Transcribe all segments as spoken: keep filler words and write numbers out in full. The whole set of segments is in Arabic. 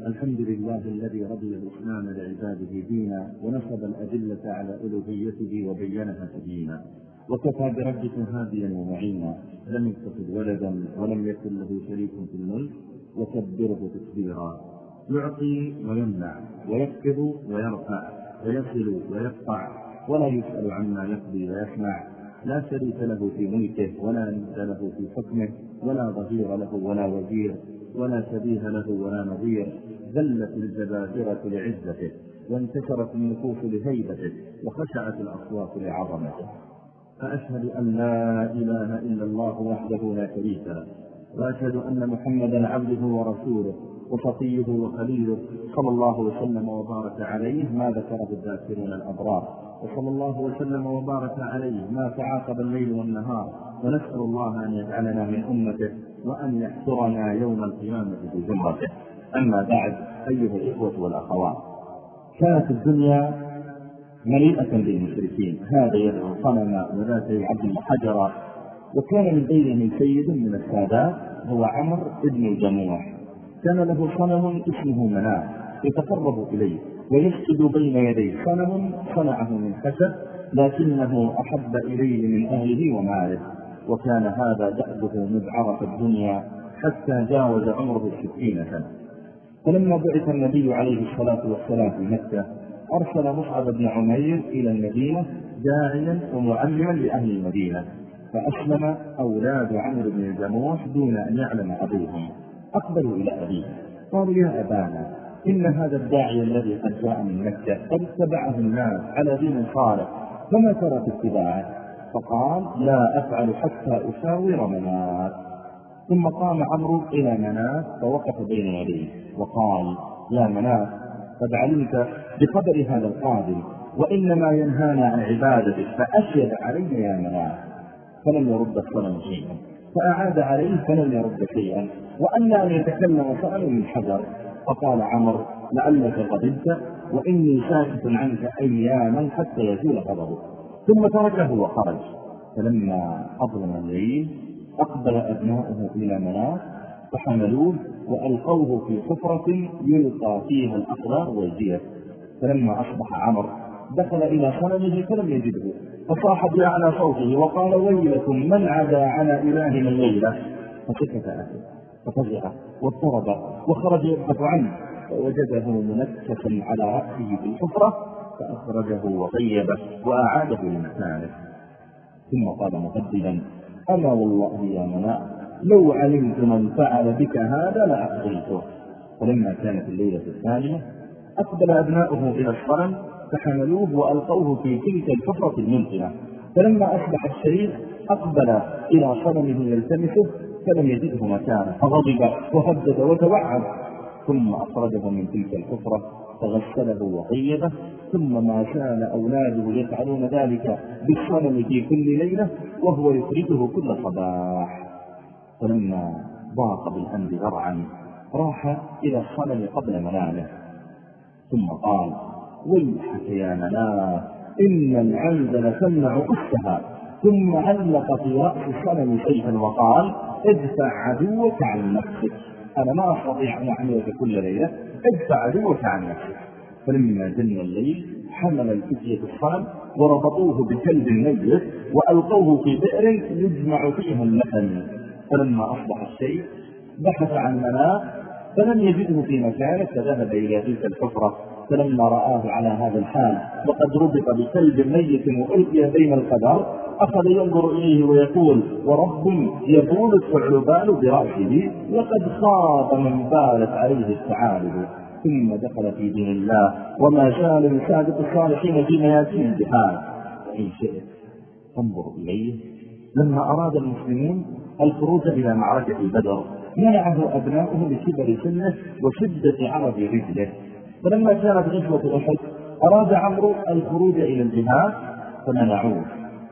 الحمد لله الذي رضي الإسلام لعباده دينا ونصب الأدلة على ألوهيته وبينها تبيينا، وكفى بربك هاديا ومعينا، لم يتخذ ولدا ولم يكن له شريك في الملك وكبره تكبيرا. يعطي ويمنع ويكفر ويرفع ويصل ويقطع ولا يسأل عما يقضي ويسمع، لا شريك له في ملكه ولا ند له في حكمه ولا ظهير له ولا وزير ولا شبيه له ولا نظير. ذلت الجبابرة لعزته وانتشرت النفوس لهيبته وخشعت الأصوات لعظمته. فأشهد أن لا إله إلا الله وحده لا شريك له، وأشهد أن محمدا عبده ورسوله وصفيه وخليله، صلى الله وسلم وبارك عليه ما ذكره الذاكرون الأبرار، وصلى الله وسلم وبارك عليه ما تعاقب الليل والنهار. ونسأل الله أن يجعلنا من أمته وأن يحشرنا يوم القيامة في زمرته. أما بعد، أيها الإخوة والأخوات، كانت الدنيا مليئة بالمشركين، هذا يدعو صنما وذاك يعبد حجرا. وكان من بينهم سيد من السادات هو عمرو بن الجموح، كان له صنم اسمه مناة يتقرب إليه ويسجد بين يديه، صنم صنعه من خشب لكنه أحب إليه من أهله وماله. وكان هذا دأبه مذعرة الدنيا حتى جاوز عمره الستين سنة. فلما بعث النبي عليه الصلاة والسلام في مكة أرسل مصعب بن عمير إلى المدينة داعيا ومعلما لأهل المدينة، فأسلم أولاد عمرو بن الجموح دون أن يعلم أبوهم. أقبلوا إلى أبيه قالوا: يا أبانا، إن هذا الداعي الذي قد جاء من مكة قد اتبعه الناس على دين صالح، فما ترى في اتباعه؟ فقال: لا أفعل حتى أساور مناة. ثم قام عمرو إلى مناة فوقف بين يديه وقال: يا مناة، قد علمت بقدر هذا القادم وإنما ينهانا عن عبادتك، فأشهد علي يا مناة. فلم يرد الصنم شيئا، فأعاد عليه فلم يرد شيئا، وأن أن يتكلم صنم من حجر. فقال عمرو: لعلك غضبت وإني ساكت عنك أياما حتى يزول غضبك. ثم تركه وخرج. فلما أظلم الليل أقبل أبناؤه إلى مناة فحملوه وألقوه في حفرة يلقى فيها الأقدار والجيف. فلما أصبح عمرو دخل إلى صنمه فلم يجده، فصاح بأعلى صوته وقال: ويلكم من عدا على إلهنا الليلة. فسكت أهله ففزع واضطرب وخرج يبحث عنه، فوجده منكسا على رأسه في الحفرة، فأخرجه وطيبه وأعاده لمكانه. ثم قال مهددا: أما والله يا مناة، لو علمت من فعل بك هذا لأخذيته. فلما كانت الليلة الثانية أقبل أبناؤه إلى الصنم فحملوه وألقوه في تلك الحفرة الممكنة. فلما أصبح الشريف أقبل إلى صنمه يلتمسه فلم يجده مكانه، فغضب وهدد وتوعد. ثم أخرجه من تلك الحفرة فغسله وطيبه. ثم ما كان أولاده يفعلون ذلك بالصنم في كل ليلة وهو يخرجه كل صباح. فلما ضاق بالأمر ذرعا راح إلى الصنم قبل منامه، ثم قال: ويحك يا مناة، إن العنزل تمنع أختها. ثم علق في رأس الصنم سيفا وقال: ادفع عدوك عن نفسك، أنا ما أستطيع أن أعملك كل ليلة، ادفع عدوك عن نفسك. فلما جن الليل حمل الفتية الصنم وربطوه بكلب ميت وألقوه في بئر يجمع فيها اللحم. فلما أصبح الشيء بحث عن مناة فلم يجده في مكانه، فذهب إلى تلك الحفرة. فلما رآه على هذا الحال وقد ربط بكلب ميت وألقي بين القدر أخذ ينظر إليه ويقول: ورب يقول الثعلبان برأسه لقد خاب من بالت عليه الثعالب. ثم دخل في دين الله وما زال من سابق الصالحين في ميادين الجهاد. وإن شئت انظر إليه لما أراد المسلمون الخروج إلى معركة بدر منعه أبناؤه لكبر سنه وشدة عرض رجله. فلما كانت غزوة أحد أراد عمرو الخروج إلى الجهاد فمنعوه،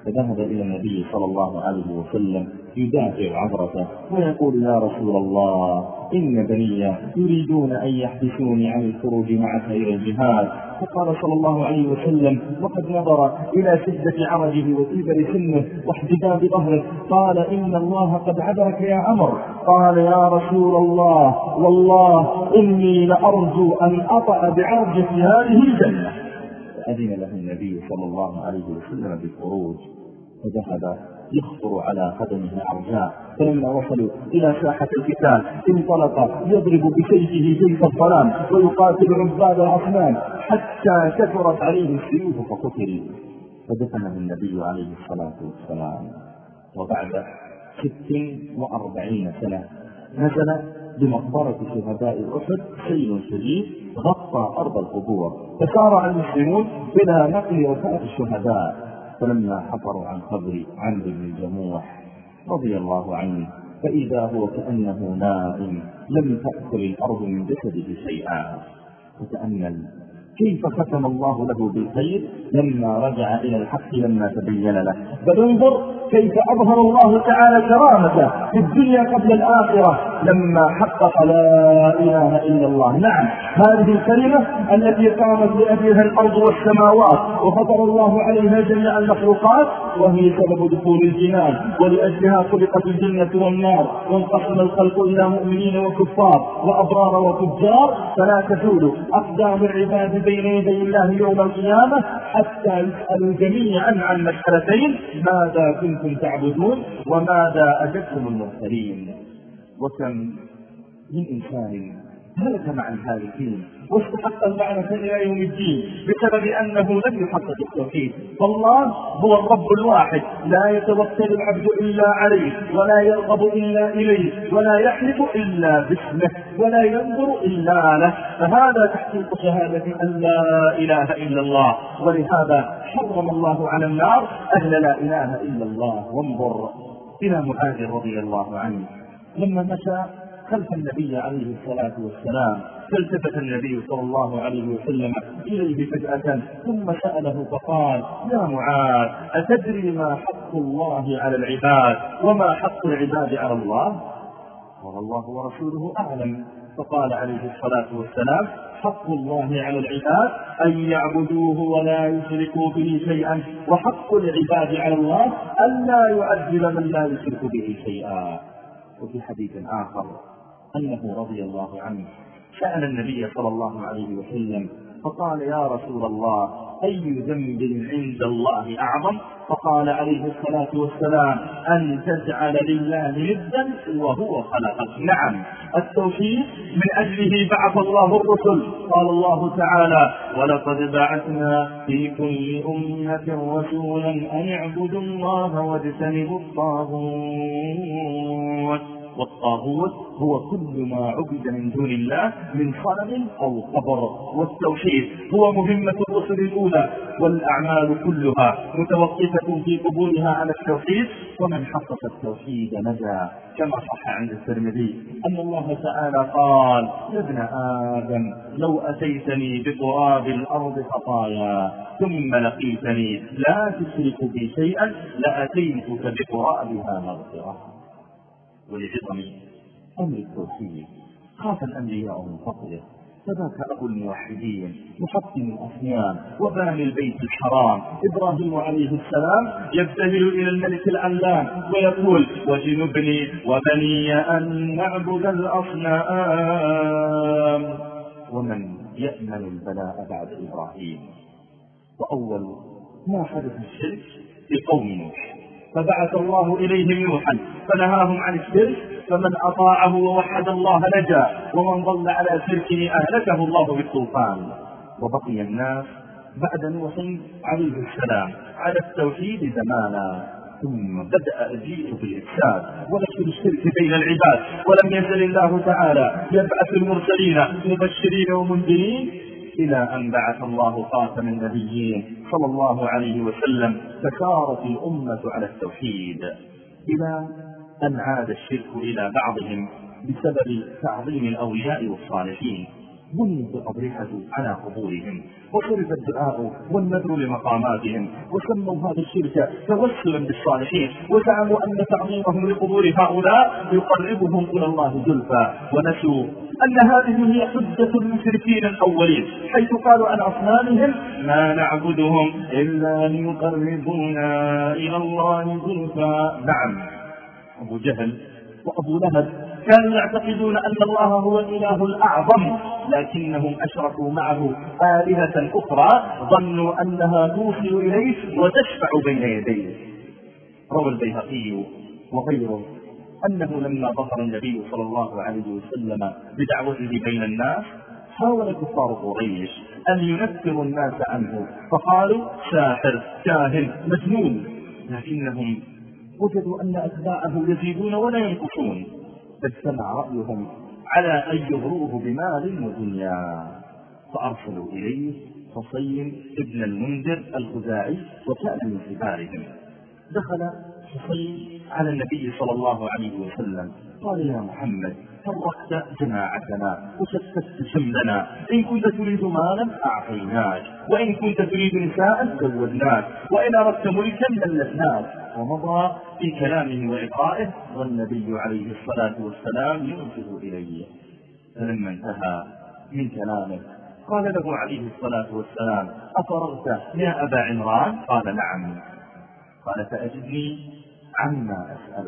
فذهب إلى النبي صلى الله عليه وسلم يدافع عبرته ويقول: يا رسول الله، إن بني يريدون أن يحبسوني عن الخروج معك إلى الجهاد. فقال صلى الله عليه وسلم وقد نظر إلى شدة عرجه وكبر سنه واحتداد ظهره قال: إن الله قد عبرك يا عمر. قال: يا رسول الله، والله إني لأرجو أن أطأ بعرجة هذه الجنة. فأذن له النبي صلى الله عليه وسلم بالخروج، فذهب يخطر على قدمه عرجاء. فلما وصلوا إلى ساحة القتال انطلق يضرب بسيفه سيف الظلام ويقاتل عباد الأصنام حتى كثرت عليه السيوف فقتل. فدفنه النبي عليه الصلاة والسلام. وبعد ست وأربعين سنة نزل بمقبرة شهداء أحد سيل شديد غطى أرض القبور، فسارع المسلمون إلى نقل وفاة الشهداء. فلما حفروا عن قبر عمرو بن الجموح رضي الله عنه فإذا هو كأنه نائم، لم تأكل الأرض من جسده شيئا. فتأمل كيف ختم الله له بالخير لما رجع إلى الحق لما تبين له. بل انظر كيف أظهر الله تعالى كرامته في الدنيا قبل الآخرة لما حقق لا إله إلا الله. نعم، هذه الكلمة التي قامت لأجلها الأرض والسماوات وفطر الله عليها جميع المخلوقات، وهي سبب دخول الجنان، ولأجلها خلقت الجنة والنار، وانقسم الخلق إلى مؤمنين وكفار وأبرار وفجار. فلا تزول أقدام العباد بين يدي الله يوم القيامة حتى يسألوا جميعا عن مسألتين: ماذا كنتم تعبدون وماذا أجبتم المرسلين. وكم من إنسان هلك مع الهالكين واستحق اللعنة إلى يوم الدين بسبب أنه لم يحقق التوحيد. فالله هو الرب الواحد، لا يتوكل العبد إلا عليه، ولا يرغب إلا إليه، ولا يحلف إلا باسمه، ولا ينظر إلا له. فهذا تحقيق شهادة أن لا إله إلا الله، ولهذا حرم الله على النار أن لا إله إلا الله. وانظر إلى معاذ رضي الله عنه لما مشى خلف النبي عليه الصلاة والسلام، فالتفت النبي صلى الله عليه وسلم إليه فجأة ثم سأله فقال: يا معاذ، أتدري ما حق الله على العباد وما حق العباد على الله؟ قال: الله ورسوله أعلم. فقال عليه الصلاة والسلام: حق الله على العباد أن يعبدوه ولا يشركوا به شيئا، وحق العباد على الله أن لا يعذب من لا يشرك به شيئا. وفي حديث آخر أنه رضي الله عنه سأل النبي صلى الله عليه وسلم فقال: يا رسول الله، أي ذنب عند الله أعظم؟ فقال عليه الصلاة والسلام: أن تجعل لله ندا وهو خلقك. نعم، التوحيد من أجله بعث الله الرسل. قال الله تعالى: ولقد بعثنا في كل أمة رسولا أن اعبدوا الله واجتنبوا الطاغوت. والطاغوت هو كل ما عبد من دون الله من صنم أو قبر. والتوحيد هو مهمة الرسل الأولى، والأعمال كلها متوقفة في قبولها على التوحيد. ومن حقق التوحيد نجا، كما صح عند الترمذي أن الله تعالى قال: يا ابن آدم، لو أتيتني بقراب الأرض خطايا ثم لقيتني لا تشرك بي شيئا لأتيتك بقرابها مغفرة. ولعظم أمر التوحيد خاف الأنبياء من فضله، فذاك أبو الموحدين محطم الأصنام وباني البيت الحرام إبراهيم عليه السلام يبتهل إلى الملك العلام ويقول: وجنبني وبني أن نعبد الأصنام. ومن يأمن البلاء بعد إبراهيم؟ وأول ما حدث الشرك في قوم نوح، فبعث الله إليهم نوحا فنهاهم عن الشرك، فمن أطاعه ووحد الله نجا، ومن ضل على شركه أهلكه الله بالطوفان. وبقي الناس بعد نوح عليه السلام على التوحيد زمانا، ثم بدأ الجيل بالإفساد ونشر الشرك بين العباد، ولم يزل الله تعالى يبعث المرسلين مبشرين ومنذرين إلى أن بعث الله خاتم النبيين صلى الله عليه وسلم، فسارت الأمة على التوحيد، إلى أن عاد الشرك إلى بعضهم بسبب تعظيم الأولياء والصالحين. بنيت الأضرحة على قبورهم، وصرف الدعاء والنذر لمقاماتهم، وسموا هذا الشرك توسلا بالصالحين، وزعموا أن تعظيمهم لقبور هؤلاء يقربهم إلى الله زلفى، ونسوا أن هذه هي حجة المشركين الأولين، حيث قالوا عن أصنامهم ما نعبدهم إلا ليقربونا إلى الله زلفى. نعم، أبو جهل وأبو لهب كانوا يعتقدون أن الله هو الإله الأعظم، لكنهم أشركوا معه آلهة أخرى ظنوا أنها توصل إليه وتشفع بين يديه. روى البيهقي وغيره أنه لما ظهر النبي صلى الله عليه وسلم بدعوته بين الناس حاول كفار قريش أن ينفروا الناس عنه، فقالوا ساحر كاهن مجنون، لكنهم وجدوا أن أتباعه يزيدون ولا ينقصون، فاجتمع رأيهم على أن يغروه بمال ودنيا، فأرسلوا إليه حصين ابن المنذر الخزاعي وكان من كبارهم. دخل حصين على النبي صلى الله عليه وسلم قال يا محمد فرقت جماعتنا وشتت شملنا، إن كنت تريد مالا أعطيناك، وإن كنت تريد نساء زودناك، وإن أردت ملكا ملكناك. ومضى في كلامه وإقرائه والنبي عليه الصلاة والسلام ينظر إليه. فلما انتهى من كلامه قال له عليه الصلاة والسلام أفرغت يا أبا عمران؟ قال نعم. قال فأجبني عما أسألك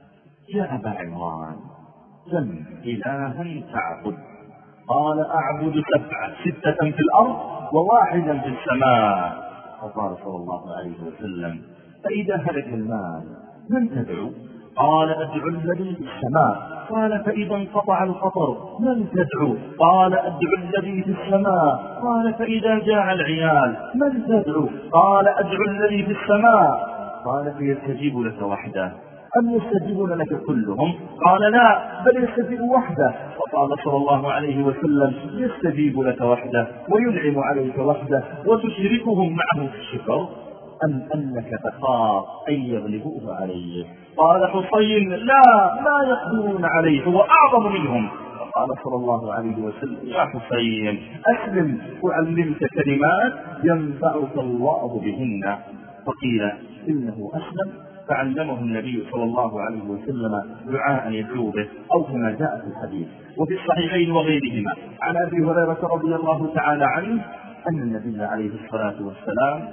يا أبا عمران، كم إلها تعبد؟ قال أعبد سبعة، ستة في الأرض وواحدا في السماء. فقال صلى الله عليه وسلم فإذا هلك المال من تدعو؟ قال أدعو الذي في السماء. قال فإذا انقطع القطر من تدعو؟ قال أدعو الذي في السماء. قال فإذا جاع العيال من تدعو؟ قال أدعو الذي في السماء. قال فيستجيب لك وحده أم يستجيبون لك كلهم؟ قال لا، بل يستجيب وحده. فقال صلى الله عليه وسلم يستجيب لك وحده وينعم عليك وحده وتشركهم معه في الشكر، أم أنك تخاف أن يغلبوه عليه؟ قال حصين لا، ما يقدرون عليه، هو أعظم منهم. فقال صلى الله عليه وسلم يا حصين أسلم وعلمك كلمات ينفعك الله بهن. فقيل إنه أسلم فعلمه النبي صلى الله عليه وسلم دعاء يدعو به، أو كما جاء في الحديث. وفي الصحيحين وغيرهما عن أبي هريرة رضي الله تعالى عنه أن النبي عليه الصلاة والسلام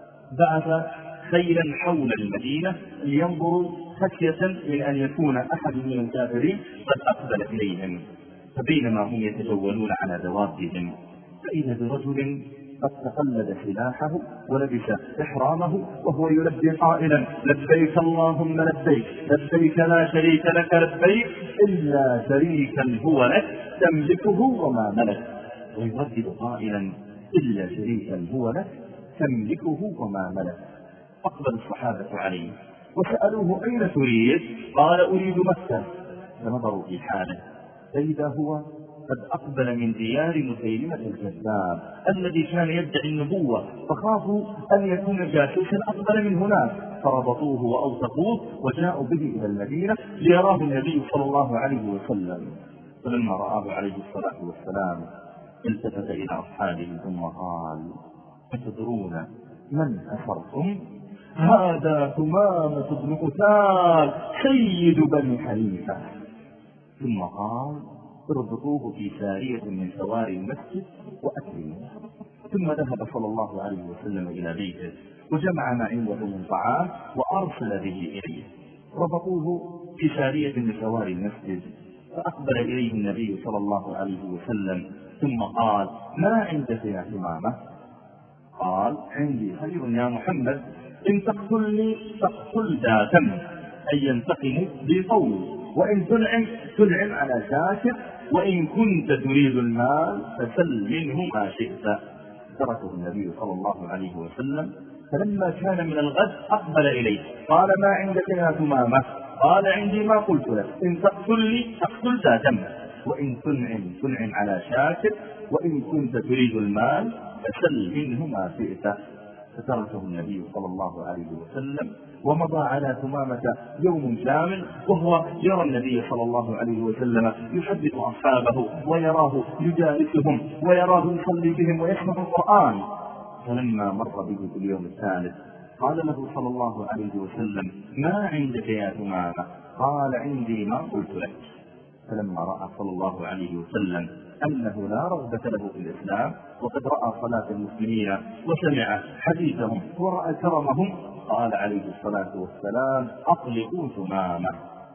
بعث خيلا حول المدينة لينظروا خشية من أن يكون أحد من الكافرين قد أقبل إليهم، فبينما هم يتجولون على دوابهم فإذا برجل قد تقلد سلاحه ولبس إحرامه وهو يلبي قائلا لبيك اللهم لبيك، لبيك لا شريك لك لبيك إلا شريكا هو لك تملكه وما ملك، ويردد قائلا إلا شريكا هو لك تملكه وما ملك. أقبل الصحابة عليه وسألوه أين تريد؟ قال أريد مكة. فنظروا في حاله فإذا هو قد أقبل من ديار مسيلمة الكذاب الذي كان يدعي النبوة، فخافوا أن يكون جاسوسا أقبل من هناك، فربطوه وأوثقوه وجاءوا به إلى المدينة ليراه النبي صلى الله عليه وسلم. فلما رآه عليه الصلاة والسلام التفت إلى أصحابه ثم قال أتدرون من أسرتم؟ هذا ثمامة بن قتال سيد بني حنيفة. ثم قال اربطوه في سارية من سواري المسجد وأكرموه. ثم ذهب صلى الله عليه وسلم إلى بيته وجمع ما عنده من طعام وأرسل به إليه. ربطوه في سارية من سواري المسجد فأقبل إليه النبي صلى الله عليه وسلم ثم قال ما عندك يا ثمامة؟ قال عندي خير يا محمد، إن تقتلني تقتل ذا دم، أي ينتقم بقول، وإن تنعم تنعم على شاكر، وإن كنت تريد المال فسل منه ما شئت. تركه النبي صلى الله عليه وسلم. فلما كان من الغد أقبل إليه قال ما عندك يا ثمامة؟ قال عندي ما قلت لك، إن تقتلني تقتل ذا دم، وإن تنعم تنعم على شاكر، وإن كنت تريد المال فسل منه ما شئت. فتركه النبي صلى الله عليه وسلم ومضى على ثمامة يوم كامل، وهو يرى النبي صلى الله عليه وسلم يحدث أصحابه ويراه يجالسهم ويراه يصلي بهم ويسمع القرآن. فلما مر به في اليوم الثالث قال له صلى الله عليه وسلم: ما عندك يا ثمامة؟ قال: عندي ما قلت لك. فلما رأى صلى الله عليه وسلم أنه لا رغبة له في الإسلام، وقد رأى صلاة المسلمين وسمع حديثهم ورأى كرمهم، قال عليه الصلاة والسلام: أطلقوا ثمامة.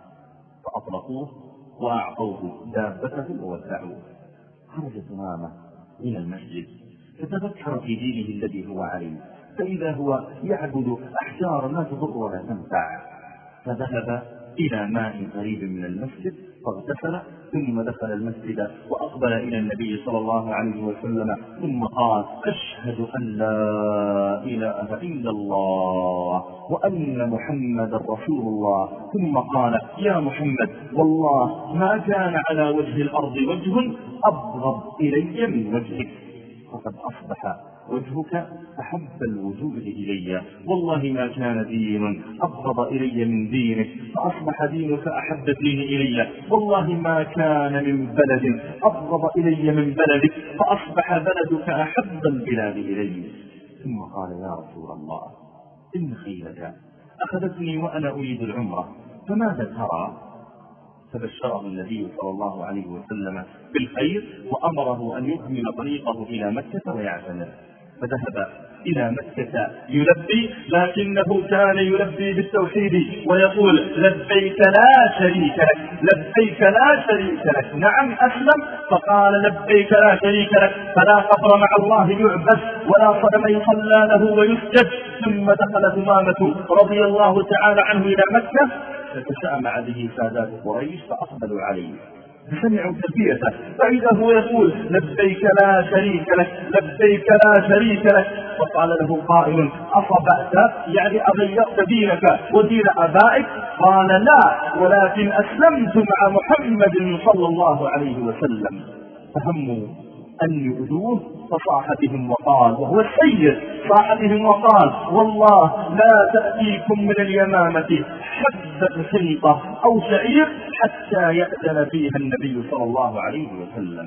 فأطلقوه وأعطوه دابته وودعوه. خرج ثمامة إلى المسجد فتذكر في دينه الذي هو عليه، فإذا هو يعبد أحجار لا تضر ولا تنفع، فذهب إلى ماء قريب من المسجد فاغتسل، ثم دخل المسجد وأقبل إلى النبي صلى الله عليه وسلم ثم قال: أشهد أن لا إله إلا الله وأن محمد رسول الله. ثم قال: يا محمد، والله ما كان على وجه الأرض وجه أبغض إلي من وجهك، فقد أصبح وجهك أحب الوجوه إلي، والله ما كان دين أبغض إلي من دينك، فأصبح دينك أحب الدين إلي، والله ما كان من بلد أبغض إلي من بلدك، فأصبح بلدك أحب البلاد إلي. ثم قال: يا رسول الله، إن خيلك أخذتني وأنا أريد العمرة، فماذا ترى؟ فبشره النبي صلى الله عليه وسلم بالخير وأمره أن يكمل طريقه إلى مكة ويعتمر. فذهب إلى مكة يلبي، لكنه كان يلبي بالتوحيد ويقول: لبيك لا شريك لك، لبيك لا شريك لك. نعم أسلم فقال: لبيك لا شريك لك، فلا قبر مع الله يعبد ولا صنم يصلى له ويسجد. ثم دخل ثمامة رضي الله تعالى عنه إلى مكة، فتسامع به سادات قريش فأقبلوا عليه، فسمعوا تلبيته، فإذا هو يقول: لبيك لا شريك لك، لبيك لا شريك لك. فقال له قائل: أصبأت؟ يعني أغيرت دينك ودين آبائك؟ قال: لا، ولكن أسلمت مع محمد صلى الله عليه وسلم. فهموا أن يؤذوه فصاح بهم وقال، وهو السيد، صاح بهم وقال: والله لا تأتيكم من اليمامة حبة حنطة أو شعير حتى يأذن فيها النبي صلى الله عليه وسلم.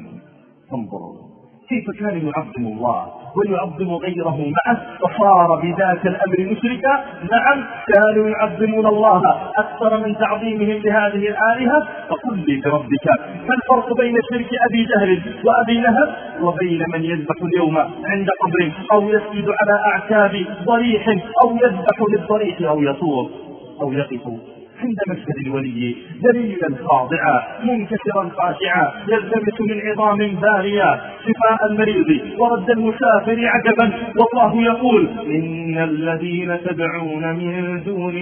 انظروا كيف كان يعظم الله ويعظم غيره معه، فصار بذاك الأمر مشركا. نعم كانوا يعظمون الله أكثر من تعظيمهم لهذه الآلهة. فقل لي بربك، ما الفرق بين شرك أبي جهل وأبي لهب وبين من يذبح اليوم عند قبر أو يسجد على أعتاب ضريح أو يذبح للضريح أو يطور أو يقف عند مسجد الولي ذليلا خاضعا منكسرا خاشعا يلتمس من عظام بارية شفاء المريض ورد المسافر عجبا. والله يقول: إن الذين تدعون من دون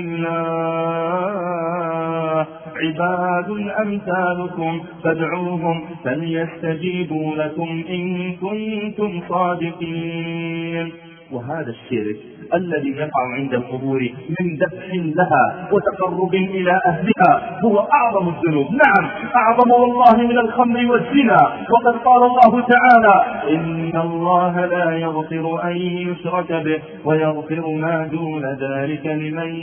الله عباد أمثالكم فادعوهم فليستجيبوا لكم إن كنتم صادقين. وهذا الشرك الذي يقع عند القبور من ذبح لها وتقرب إلى أهلها هو أعظم الذنوب. نعم أعظم والله من الخمر والزنا. وقد قال الله تعالى: إن الله لا يغفر أن يشرك به ويغفر ما دون ذلك لمن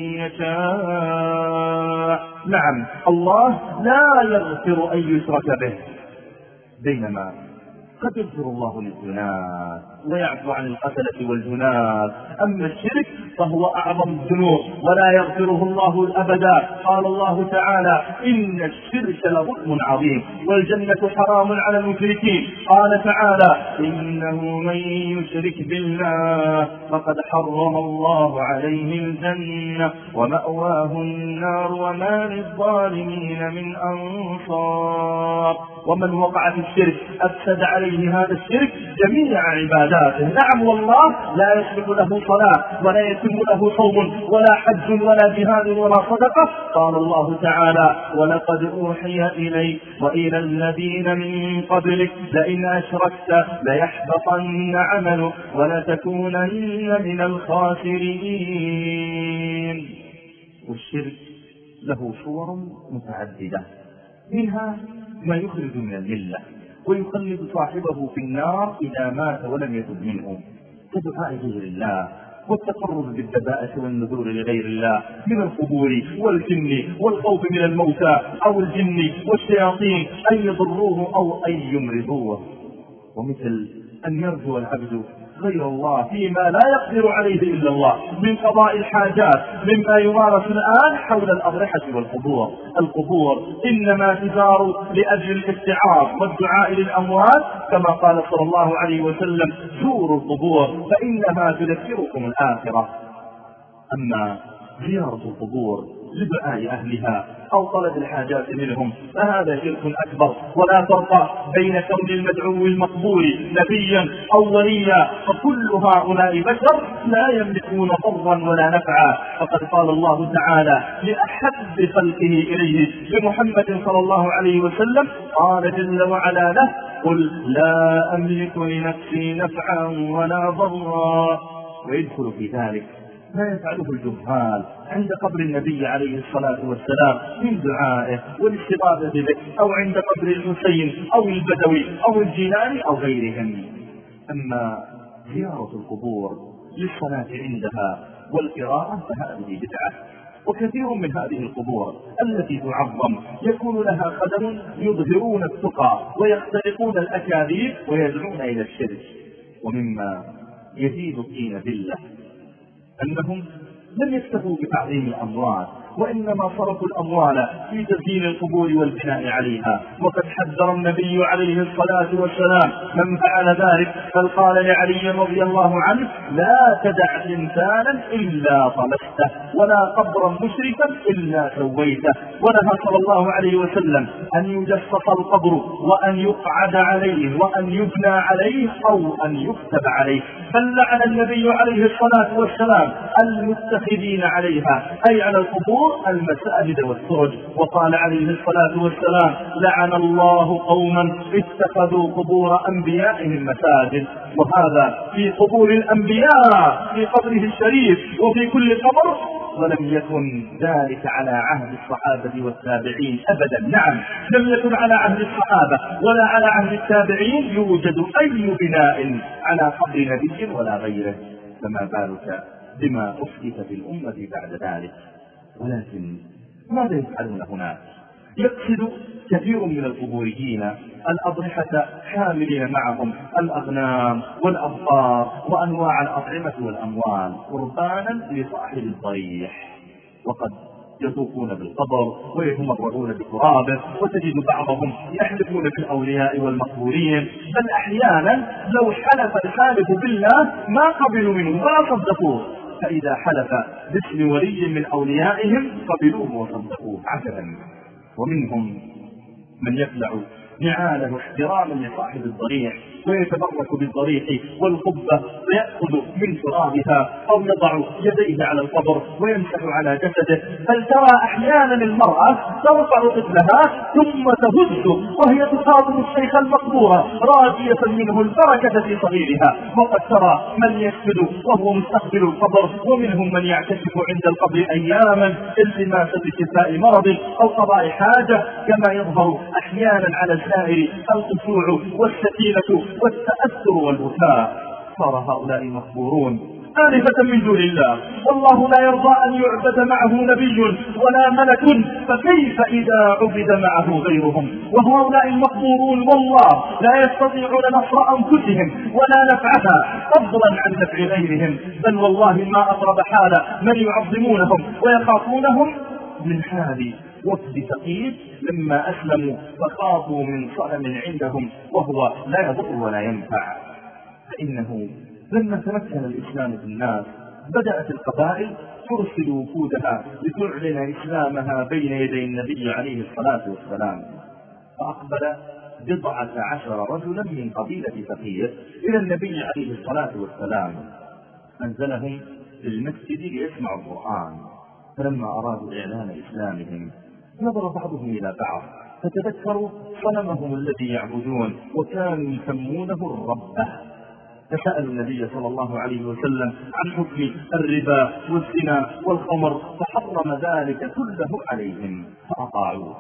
يشاء. نعم الله لا يغفر أن يشرك به، بينما قد يغفر الله للزنات ويعفو عن القتلة والجنات. أما الشرك فهو أعظم الذنوب ولا يغفره الله أبدا. قال الله تعالى: إن الشرك لظلم عظيم والجنة حرام على المشركين. قال تعالى: إنه من يشرك بالله فقد حرم الله عليه الجنة ومأواه النار وما للظالمين من أنصار. ومن وقع في الشرك أفسد عليه هذا الشرك جميع عباداته. نعم والله لا يسلك له صلاة ولا يتم له صوم ولا حج ولا جهاد ولا صدقة. قال الله تعالى: ولقد أوحي إليك وإلى الذين من قبلك لئن أشركت ليحبطن عملك ولتكونن من الخاسرين. والشرك له صور متعددة، منها ما يخرج من الملة ويخلد صاحبه في النار إذا مات ولم يتب منه، كدعاء غير الله والتقرب بالذبائح والنذور لغير الله من القبور والجن والخوف من الموتى أو الجن والشياطين أن يضروه أو أن يمرضوه، ومثل أن يرجو العبد غير الله فيما لا يقدر عليه إلا الله من قضاء الحاجات مما يمارس الآن حول الأضرحة والقبور. القبور إنما تزار لأجل الاستعاذ والدعاء للأموات، كما قال صلى الله عليه وسلم: زوروا القبور فإنها تذكركم الآخرة. أما زيارة القبور لدعاء أهلها أو طلب الحاجات منهم فهذا شرك أكبر، ولا فرق بين كون المدعو المقبول نبيا أو وليا، فكل هؤلاء بشر لا يملكون ضرا ولا نفعا. فقد قال الله تعالى لأحب خلقه إليه لمحمد صلى الله عليه وسلم، قال جل وعلا له: قل لا أملك لنفسي نفعا ولا ضرا. ويدخل في ذلك ما يفعله الجهال عند قبر النبي عليه الصلاة والسلام من دعائه والاستغاثة به، أو عند قبر الحسين أو البدوي أو الجيلاني أو غيرهم. أما زيارة القبور للصلاة عندها والقراءة فهذه بدعة. وكثير من هذه القبور التي تعظم يكون لها قدم يظهرون التقى ويخترقون الأكاذيب ويدعون إلى الشرك. ومما يزيد الطين بالله أنهم لم يكتفوا بتعظيم الأموات، وإنما صرفوا الأموال في تزيين القبور والبناء عليها. وقد حذر النبي عليه الصلاة والسلام من فعل ذلك، بل قال لعلي رضي الله عنه: لا تدع إنسانا إلا طمسته، ولا قبرا مشرفا إلا سويته. ونهى صلى الله عليه وسلم أن يجسس القبر وأن يقعد عليه وأن يبنى عليه أو أن يكتب عليه، بل لعن النبي عليه الصلاة والسلام المتخذين عليها أي على القبور المساجد والسرج. وقال عليه الصلاة والسلام: لعن الله قوما اتخذوا قبور أنبيائهم مساجد. وهذا في قبور الأنبياء في قبره الشريف وفي كل قبر، ولم يكن ذلك على عهد الصحابة والتابعين أبدا. نعم، لم يكن على عهد الصحابة ولا على عهد التابعين يوجد أي بناء على قبر نبي ولا غيره، فما بالك بما أحدث في الأمة بعد ذلك. ولكن ماذا يفعلون هناك؟ يقصد كثير من القبوريين الأضرحة حاملين معهم الأغنام والأبقار وأنواع الأطعمة والأموال قربانا لصاحب الضريح، وقد يطوفون بالقبر ويتمرعون بترابه، وتجد بعضهم يحلفون بالأولياء والمقبورين، بل أحيانا لو حلف الحالف بالله ما قبلوا منه ولا صدقوه، فإذا حلف باسم ولي من أوليائهم قبلوه وصدقوه. عجبا. ومنهم من يخلع نعاله احتراما لصاحب الضريح ويتبرك بالضريح والقبة ويأخذ من ترابها أو يضع يديه على القبر ويمسح على جسده. بل ترى أحيانا المرأة ترفع طفلها ثم تهز وهي تخاطب الشيخ المقبورة راجية منه البركة في صغيرها. وقد ترى من يسجد وهو مستقبل القبر، ومنهم من يعتكف عند القبر أياما التماسا لشفاء مرض أو قضاء حاجة، كما يظهر أحيانا على السائر الخشوع والسكينة والتأثر والبكاء. صار هؤلاء مخبورون آلهة من دون الله، والله لا يرضى أن يعبد معه نبي ولا ملك، فكيف إذا عبد معه غيرهم؟ وهؤلاء المخبورون والله لا يستطيعون نصر أنفسهم ولا نفعها فضلا عن نفع غيرهم، بل والله ما أقرب حال من يعظمونهم ويخافونهم من حال وفد ثقيف لما أسلموا فخافوا من صنم عندهم وهو لا يضر ولا ينفع. فإنه لما تمكن الإسلام في الناس بدأت القبائل ترسل وفودها لتعلن إسلامها بين يدي النبي عليه الصلاة والسلام. فأقبل بضعة عشر رجلا من قبيلة ثقيف إلى النبي عليه الصلاة والسلام، أنزلهم في المسجد ليسمعوا القرآن. فلما أرادوا إعلان إسلامهم نظر بعضهم إلى بعض فتذكروا صنمهم الذي يعبدون وكانوا يسمونه الربة، فسألوا النبي صلى الله عليه وسلم عن حكم الربا والزنا والخمر، فحرم ذلك كله عليهم فأطاعوه.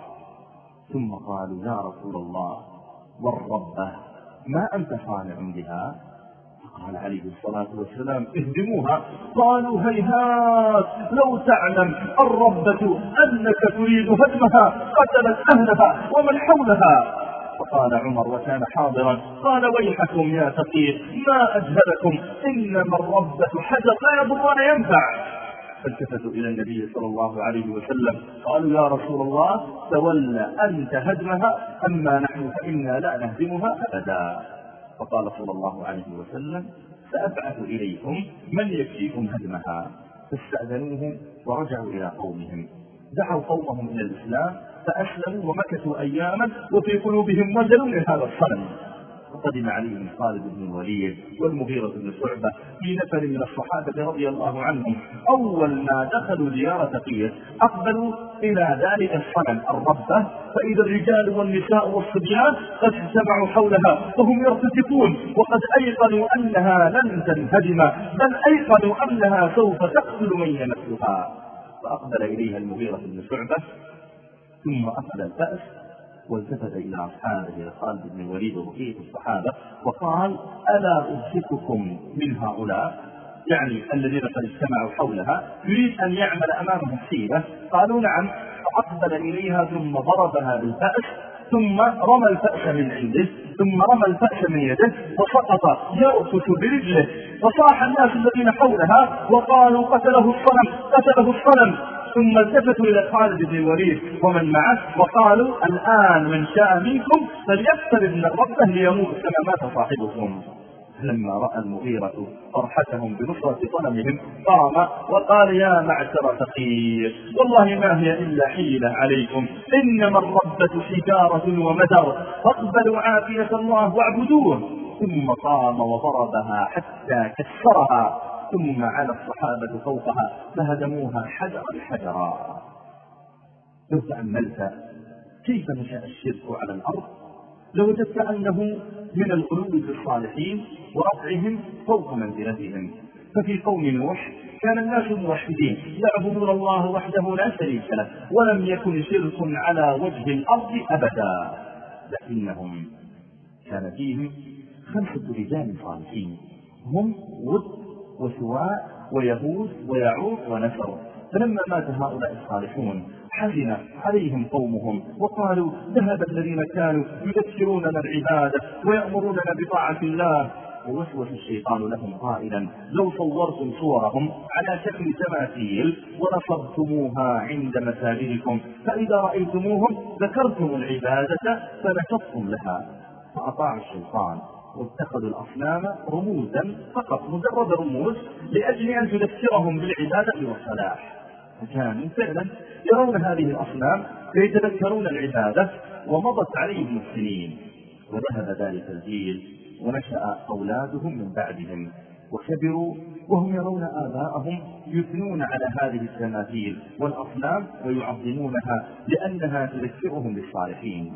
ثم قالوا: يا رسول الله، والربة ما أنت صانع بها؟ قال عليه الصلاة والسلام اهدموها. قالوا هيهات لو تعلم الربة أنك تريد هدمها قتلت أهلها ومن حولها. فقال عمر وكان حاضرا قال ويحكم يا ثقيف ما أجهلكم إنما الربة حجر لا يضر ولا ينفع. فالتفتوا إلى النبي صلى الله عليه وسلم قالوا يا رسول الله تولى أنت هدمها أما نحن فإنا لا نهدمها أبدا. فقال صلى الله عليه وسلم سأبعث إليكم من يكفيكم هدمها. فاستأذنوه ورجعوا إلى قومهم دعوا قومهم إلى الإسلام فأسلموا ومكثوا أياما وفي قلوبهم وجل لهذا الصنم. وقدم عليهم خالد بن الوليد والمغيرة بن شعبة في نفر من الصحابة رضي الله عنهم. أول ما دخلوا ديار ثقيف أقبلوا إلى ذلك الصنم الربة فإذا الرجال والنساء والصبيان قد اجتمعوا حولها وهم يرتجفون وقد أيقنوا أنها لن تنهدم بل أيقنوا أنها سوف تقتل من يمسها. فأقبل إليها المغيرة بن شعبة ثم أخذ البأس والتفت إلى أصحابه خالد بن الوليد وبقية الصحابة وقال ألا أمسككم من هؤلاء يعني الذين قد اجتمعوا حولها يريد أن يعمل أمامهم حيلة. قالوا نعم. فأقبل إليها ثم ضربها بالفأس ثم رمى الفأس من عنده ثم رمى الفأس من يده وسقط يرفس برجله. فصاح الناس الذين حولها وقالوا قتله الصنم قتله الصنم. ثم التفتوا إلى خالد بن الوليد ومن معه وقالوا الآن من شاء منكم فليقترب من الربة ليموت كما مات صاحبكم. لما رأى المغيرة فرحتهم بنصرة صنمهم قام وقال يا معشر ثقيف والله ما هي إلا حيلة عليكم إنما الربة حجارة ومدر فاقبلوا عافية الله واعبدوه. ثم قام وضربها حتى كسرها ثم على الصحابة فوقها فهدموها حجرا حجرا. لو تأملت كيف نشأ الشرك على الأرض لوجدت أنه من القلوب في الصالحين ورفعهم فوق منزلتهم. ففي قوم نوح كان الناس موحدين يعبدون الله وحده لا شريك له ولم يكن شرك على وجه الأرض أبدا. لكنهم كان فيهم خمسة رجال صالحين هم ود وسواء ويهود ويعوق ونسر. فلما مات هؤلاء الصالحون حزن عليهم قومهم وقالوا ذهب الذين كانوا يذكروننا العبادة ويأمروننا بطاعة الله. ووسوس الشيطان لهم قائلا لو صورتم صورهم على شكل تماثيل ونصبتموها عند مساجدكم فإذا رأيتموهم ذكرتم العبادة فنشطتم لها. فأطاعوا الشيطان واتخذوا الأصنام رموزا فقط مجرد رموز لأجل أن تذكرهم بالعبادة والصلاح. فكانوا فعلا يرون هذه الأصنام فيتذكرون العبادة ومضت عليهم السنين. وذهب ذلك الجيل ونشأ أولادهم من بعدهم وكبروا وهم يرون آباءهم يثنون على هذه التماثيل والأصنام ويعظمونها لأنها تذكرهم بالصالحين.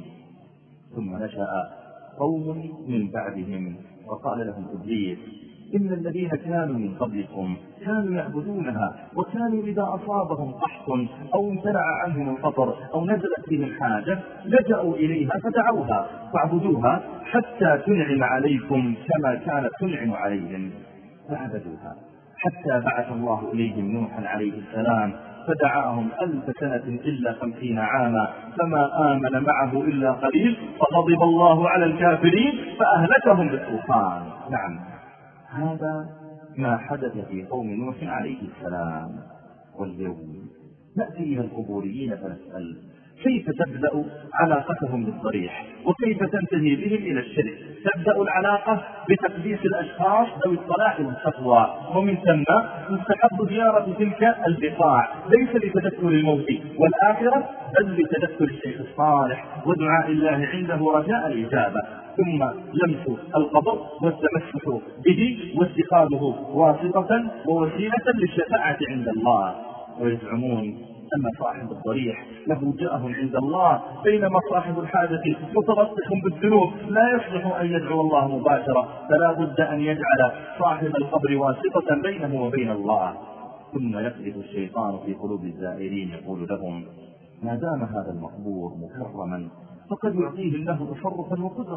ثم نشأ قوم من بعدهم وقال لهم إبليس إن الذين كانوا من قبلكم كانوا يعبدونها وكانوا إذا أصابهم قحط أو امتنع عنهم الفطر أو نزلت بهم حاجة لجأوا إليها فدعوها فاعبدوها حتى تنعم عليكم كما كانت تنعم عليهم فعبدوها حتى بعث الله إليهم نوحا عليه السلام فدعاهم ألف سنة إلا خمسين عاما فما آمن معه إلا قليل فغضب الله على الكافرين فأهلكهم بالطوفان. نعم هذا ما حدث في قوم نوح عليه السلام. واليوم نأتي إلى القبوريين فنسأل كيف تبدأ علاقتهم بالضريح وكيف تنتهي بهم إلى الشرك. تبدأ العلاقة بتقديس الأشخاص ذوي الصلاح والتقوى ومن ثم تستحب زيارة تلك البقاع ليس لتذكر الموت والآخرة بل لتذكر الشيخ الصالح ودعاء الله عنده رجاء الإجابة. ثم لمس القبر والتمسح به واتخاذه واسطة ووسيلة للشفاعة عند الله. ويزعمون أن صاحب الضريح له جاه عند الله بينما صاحب الحاجة متلطخ بالذنوب لا يصلح أن يدعو الله مباشرة فلا بد أن يجعل صاحب القبر واسطة بينه وبين الله. ثم يقذف الشيطان في قلوب الزائرين يقول لهم ما دام هذا المقبور مكرما فقد يعطيه الله تصرفا وقدرة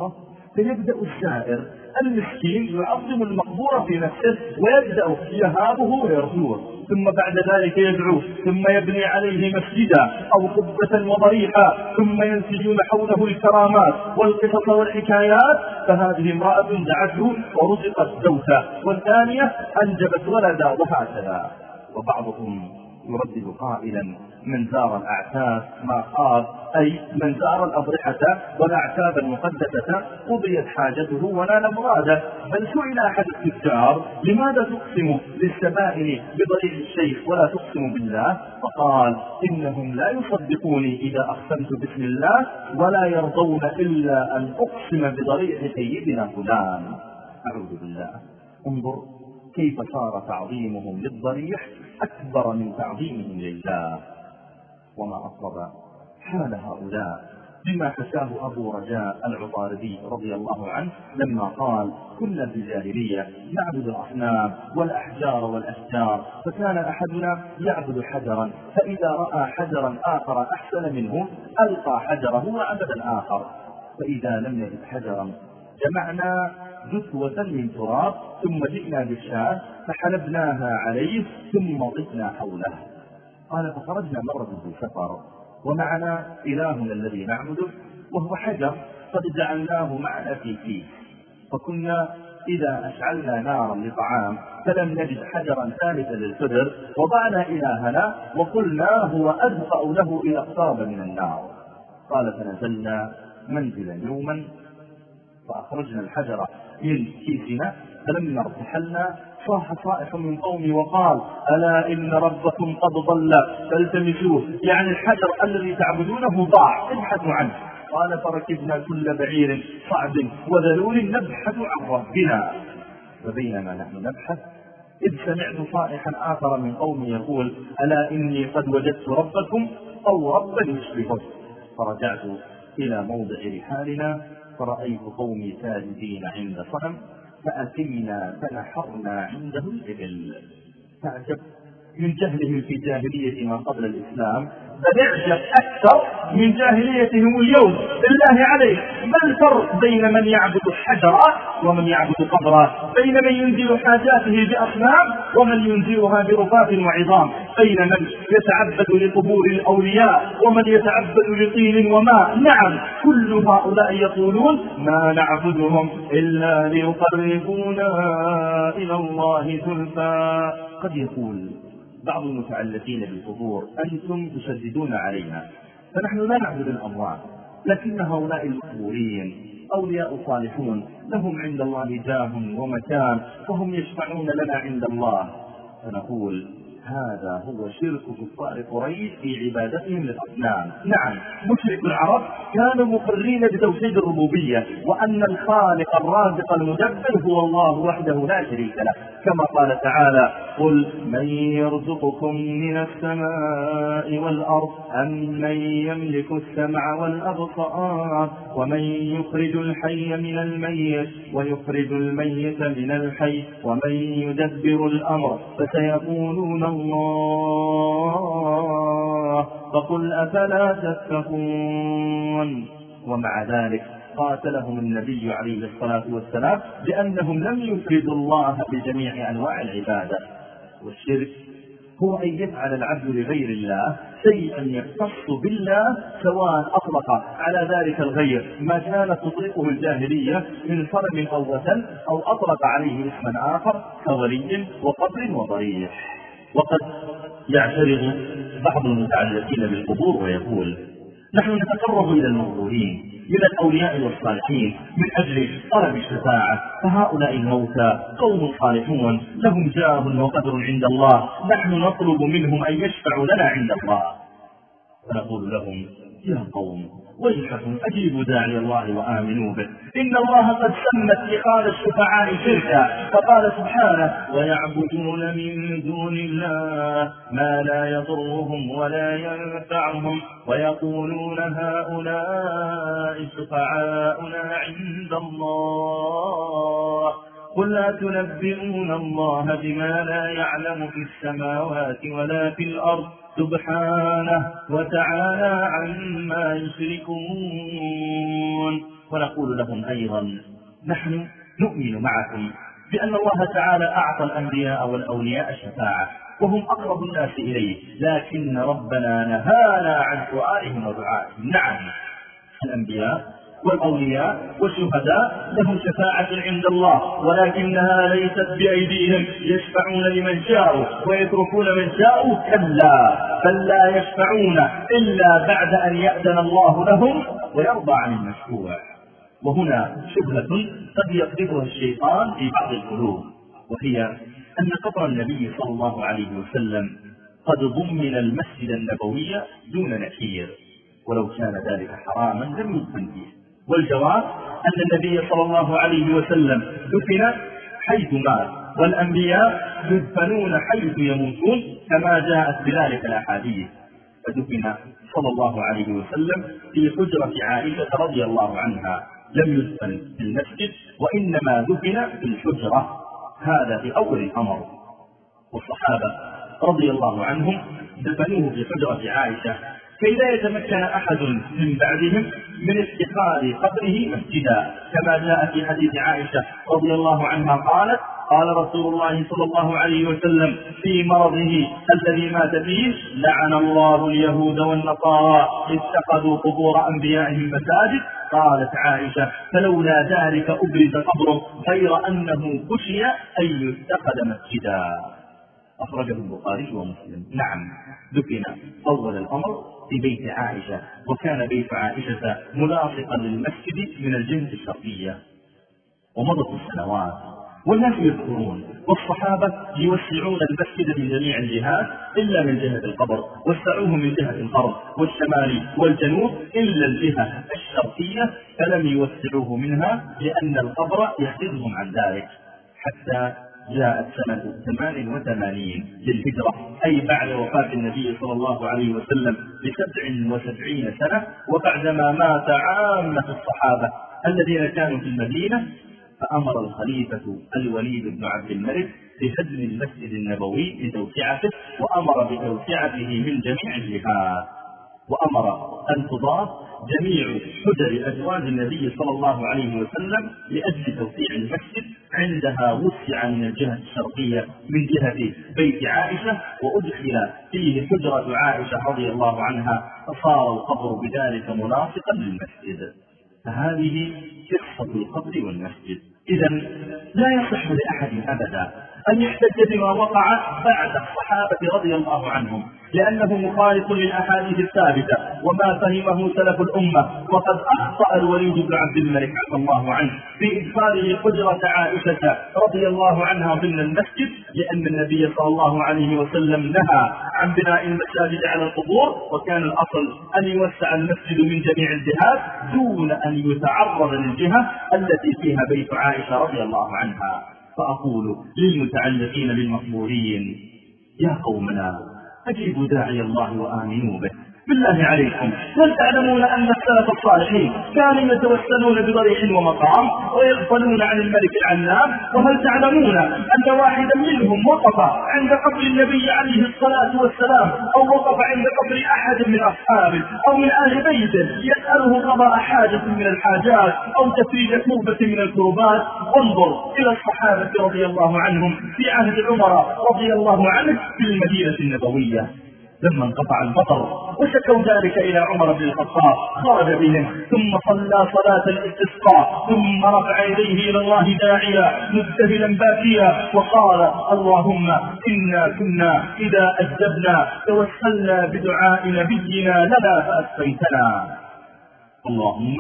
فيبدأ الزائر المسكين يعظم المقبور في نفسه ويبدأ يهابه ويرجوه، ثم بعد ذلك يدعوه، ثم يبني عليه مسجدا أو قبة وضريحا، ثم ينسجون حوله الكرامات والقصص والحكايات. فهذه امرأة دعته ورزقت زوجها، والثانية أنجبت ولدا، وهكذا. وبعضهم يردد قائلا: من زار الأعتاب ما خاب، أي من زار الأضرحة والأعتاب المقدسة قضيت حاجته ونال مراده. بل سئل أحد التجار: لماذا تقسم للسبائل بضريح الشيخ ولا تقسم بالله؟ فقال: إنهم لا يصدقوني إذا أقسمت باسم الله، ولا يرضون إلا أن أقسم بضريح سيدنا فلان. أعوذ بالله. انظر كيف صار تعظيمهم للضريح أكبر من تعظيمهم لله. وما أصاب حال هؤلاء بما حكاه أبو رجاء العطاردي رضي الله عنه لما قال: كنا في الجاهلية نعبد الأصنام والأحجار والأشجار، فكان أحدنا يعبد حجرا، فإذا رأى حجرا آخر أحسن منه ألقى حجره وعبد الآخر، فإذا لم يجد حجرا جمعنا جثوة من تراب، ثم جئنا بالشاة فحلبناها عليه ثم ضفنا حوله. قال: فخرجنا مرة في سفر ومعنا إلهنا الذي نعبده وهو حجر قد جعلناه معنا في كيس، فكنا إذا أشعلنا نارا لطعام فلم نجد حجرا ثالثا للقدر وضعنا إلهنا وقلنا هو أدفأ له إلى اقترب من النار. قال: فنزلنا منزلا يوما فأخرجنا الحجر من كيسنا، فلما ارتحلنا صاح صائح من قومي وقال: ألا إن ربكم قد ضل فالتمسوه، يعني الحجر الذي تعبدونه ضاع، ابحثوا عنه. قال: فركبنا كل بعير صعب وذلول نبحث عن ربنا. فبينما نحن نبحث إذ سمعت صائحا آخر من قومي يقول: ألا إني قد وجدت ربكم أو ربا يشبهه. فرجعت إلى موضع رحالنا فرأيت قومي ساجدين عند صنم، فأتينا فنحرنا عنده الإبل. تعجب من جهلهم في جاهلية ما قبل الإسلام، بل اعجب أكثر من جاهليتهم اليوم. بالله عليك، ما الفرق بين من يعبد الحجر ومن يعبد قبرا؟ بين من ينزل حاجاته بأصنام ومن ينزلها برفات وعظام؟ بين من يتعبد لقبور الأولياء ومن يتعبد لطين وماء؟ نعم، كل هؤلاء يقولون: ما نعبدهم إلا ليقربونا إلى الله زلفى. قد يقول بعض المتعلقين بالقبور: أنتم تشددون علينا، فنحن لا نعبد الأموات، لكن هؤلاء المقبورين أولياء صالحون لهم عند الله جاه ومكان، فهم يشفعون لنا عند الله. فنقول: هذا هو شرك كفار قريش في عبادتهم للأصنام. نعم، مشرك العرب كانوا مقرين بتوحيد الربوبية، وأن الخالق الرازق المدبر هو الله وحده لا شريك له، كما قال تعالى: قل من يرزقكم من السماء والأرض أم من يملك السمع والأبصار ومن يخرج الحي من الميت ويخرج الميت من الحي ومن يدبر الأمر فسيقولون الله فقل أفلا تتقون. ومع ذلك قاتلهم النبي عليه الصلاة والسلام لأنهم لم يفردوا الله بجميع أنواع العبادة. والشرك هو أن يفعل العبد لغير الله شيئا يختص بالله، سواء أطلق على ذلك الغير ما كانت تطلقه الجاهلية من صنم أو وثن، أو أطلق عليه اسما آخر كولي وقبر وضريح. وقد يعترض بعض المتعلقين بالقبور ويقول: نحن نتقرب إلى المقبورين إلى الأولياء والصالحين من أجل طلب الشفاعة، فهؤلاء الموتى قوم صالحون لهم جاه وقدر عند الله، نحن نطلب منهم أن يشفعوا لنا عند الله. فنقول لهم: يا قوم ويحكم أجيبوا داعي الله وآمنوا به، إن الله قد سمى اتخاذ الشفعاء شركا، فقال سبحانه: ويعبدون من دون الله ما لا يضرهم ولا ينفعهم ويقولون هؤلاء شفعاؤنا عند الله قل لا تنبئون الله بما لا يعلم في السماوات ولا في الأرض سبحانه وتعالى عما يشركون. ونقول لهم أيضا نحن نؤمن معكم بأن الله تعالى أعطى الأنبياء والأولياء الشفاعة وهم أقرب الناس إليه، لكن ربنا نهانا عن سؤالهم ودعائهم. نعم، الأنبياء والأولياء والشهداء لهم شفاعة عند الله، ولكنها ليست بأيديهم، يشفعون لمن شاءوا ويتركون من شاءوا. كلا، بل لا يشفعون إلا بعد أن يأذن الله لهم ويرضى عن المشفوع. وهنا شبهة قد يقذفها الشيطان في بعض القلوب، وهي أن قبر النبي صلى الله عليه وسلم قد ضمن المسجد النبوي دون نكير، ولو كان ذلك حراما لم يدفن فيه. والجواب أن النبي صلى الله عليه وسلم دفن حيث مات، والأنبياء يدفنون حيث يموتون كما جاءت بذلك الأحاديث. فدفن صلى الله عليه وسلم في حجرة عائشة رضي الله عنها، لم يدفن في المسجد وإنما دفن في الحجرة. هذا في أول الأمر. والصحابة رضي الله عنهم دفنوه في حجرة عائشة كي لا يتمكن أحد من بعدهم من اتخاذ قبره مسجدا، كما جاء في حديث عائشة رضي الله عنها قالت: قال رسول الله صلى الله عليه وسلم في مرضه الذي مات فيه: لعن الله اليهود والنصارى اتخذوا قبور أنبيائهم مساجد. قالت عائشة: فلولا ذلك أبرز قبره غير أنه خشي أن يتخذ مسجدا. أخرجه البخاري ومسلم. نعم، دفن أول الأمر في بيت عائشة، وكان بيت عائشة ملاصقا للمسجد من الجهة الشرقية. ومضت السنوات والناس يذكرون، والصحابة يوسعون المسجد من جميع الجهات إلا من جهة القبر، وسعوه من جهة الغرب والشمال والجنوب إلا الجهة الشرقية، فلم يوسعوه منها لأن القبر يحجزهم عن ذلك، حتى جاءت سنة ثمان وثمانين للهجرة، أي بعد وفاة النبي صلى الله عليه وسلم بسبع وسبعين سنة، وبعدما مات عامة الصحابة الذين كانوا في المدينة، فأمر الخليفة الوليد بن عبد الملك بهدم المسجد النبوي لتوسعته، وأمر بتوسعته من جميع الجهات، وأمر أن تضاف جميع حجر أزواج النبي صلى الله عليه وسلم لأجل توسيع المسجد. عندها وسع من الجهة الشرقية من جهة بيت عائشة، وأدخل فيه حجرة عائشة رضي الله عنها، فصار القبر بذلك ملاصقا للمسجد. فهذه قصة القبر والمسجد. إذن لا يصح لأحد أبدا أن يحتج بما وقع بعد الصحابة رضي الله عنهم، لأنه مخالف للأحاديث الثابتة وما فهمه سلف الأمة. وقد أخطأ الوليد بن عبد الملك عفى الله عنه في إدخاله حجرة عائشة رضي الله عنها ضمن المسجد، لأن النبي صلى الله عليه وسلم نهى عن بناء المساجد على القبور، وكان الأصل أن يوسع المسجد من جميع الجهات دون أن يتعرض للجهة التي فيها بيت عائشة رضي الله عنها. فأقول للمتعلقين بالمقبورين: يا قومنا، أجيبوا داعي الله وآمنوا به. بالله عليكم، هل تعلمون أن السلف الصالحين كانوا يتوسلون بضريح ومقام ويغفلون عن الملك العنام؟ وهل تعلمون أن واحدا منهم وقف عند قبر النبي عليه الصلاة والسلام، أو وقف عند قبر أحد من أصحابه أو من أهل بيته يسأله قضاء حاجة من الحاجات أو تفريج كربة من الكربات؟ انظر إلى الصحابة رضي الله عنهم في عهد عمر رضي الله عنه في المدينة النبوية لما انقطع المطر وشكوا ذلك إلى عمر بن الخطاب، خرج بهم ثم صلى صلاة الاستسقاء، ثم رفع يديه إلى الله داعيا مبتهلا باكيا وقال: اللهم إنا كنا إذا أجبنا توسلنا بدعاء نبينا لنا فأسقيتنا، اللهم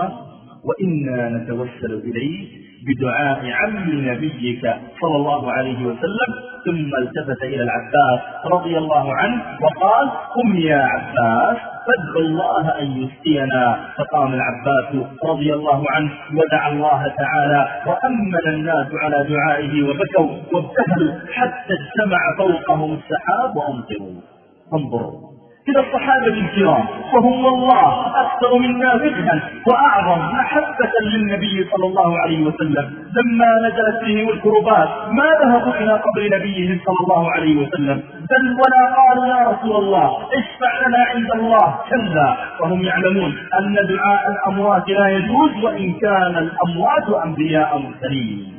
وإنا نتوسل إليك بدعاء عم نبيك صلى الله عليه وسلم. ثم التفت إلى العباس رضي الله عنه وقال: قم يا عباس فادعو الله أن يسقينا. فقام العباس رضي الله عنه ودعا الله تعالى، وأمن الناس على دعائه وبكوا وابتهلوا حتى اجتمع فوقهم السحاب وأمطروا. انظر إلى الصحابة الكرام، وهم والله أكثر منا فقها وأعظم محبة للنبي صلى الله عليه وسلم. لما نزلت بهم الكربات ما ذهبوا إلى قبر نبيهم صلى الله عليه وسلم، بل ولا قالوا يا رسول الله اشفع لنا عند الله، كلا، وهم يعلمون أن دعاء الأموات لا يجوز وإن كان الأموات أنبياء مرسلين.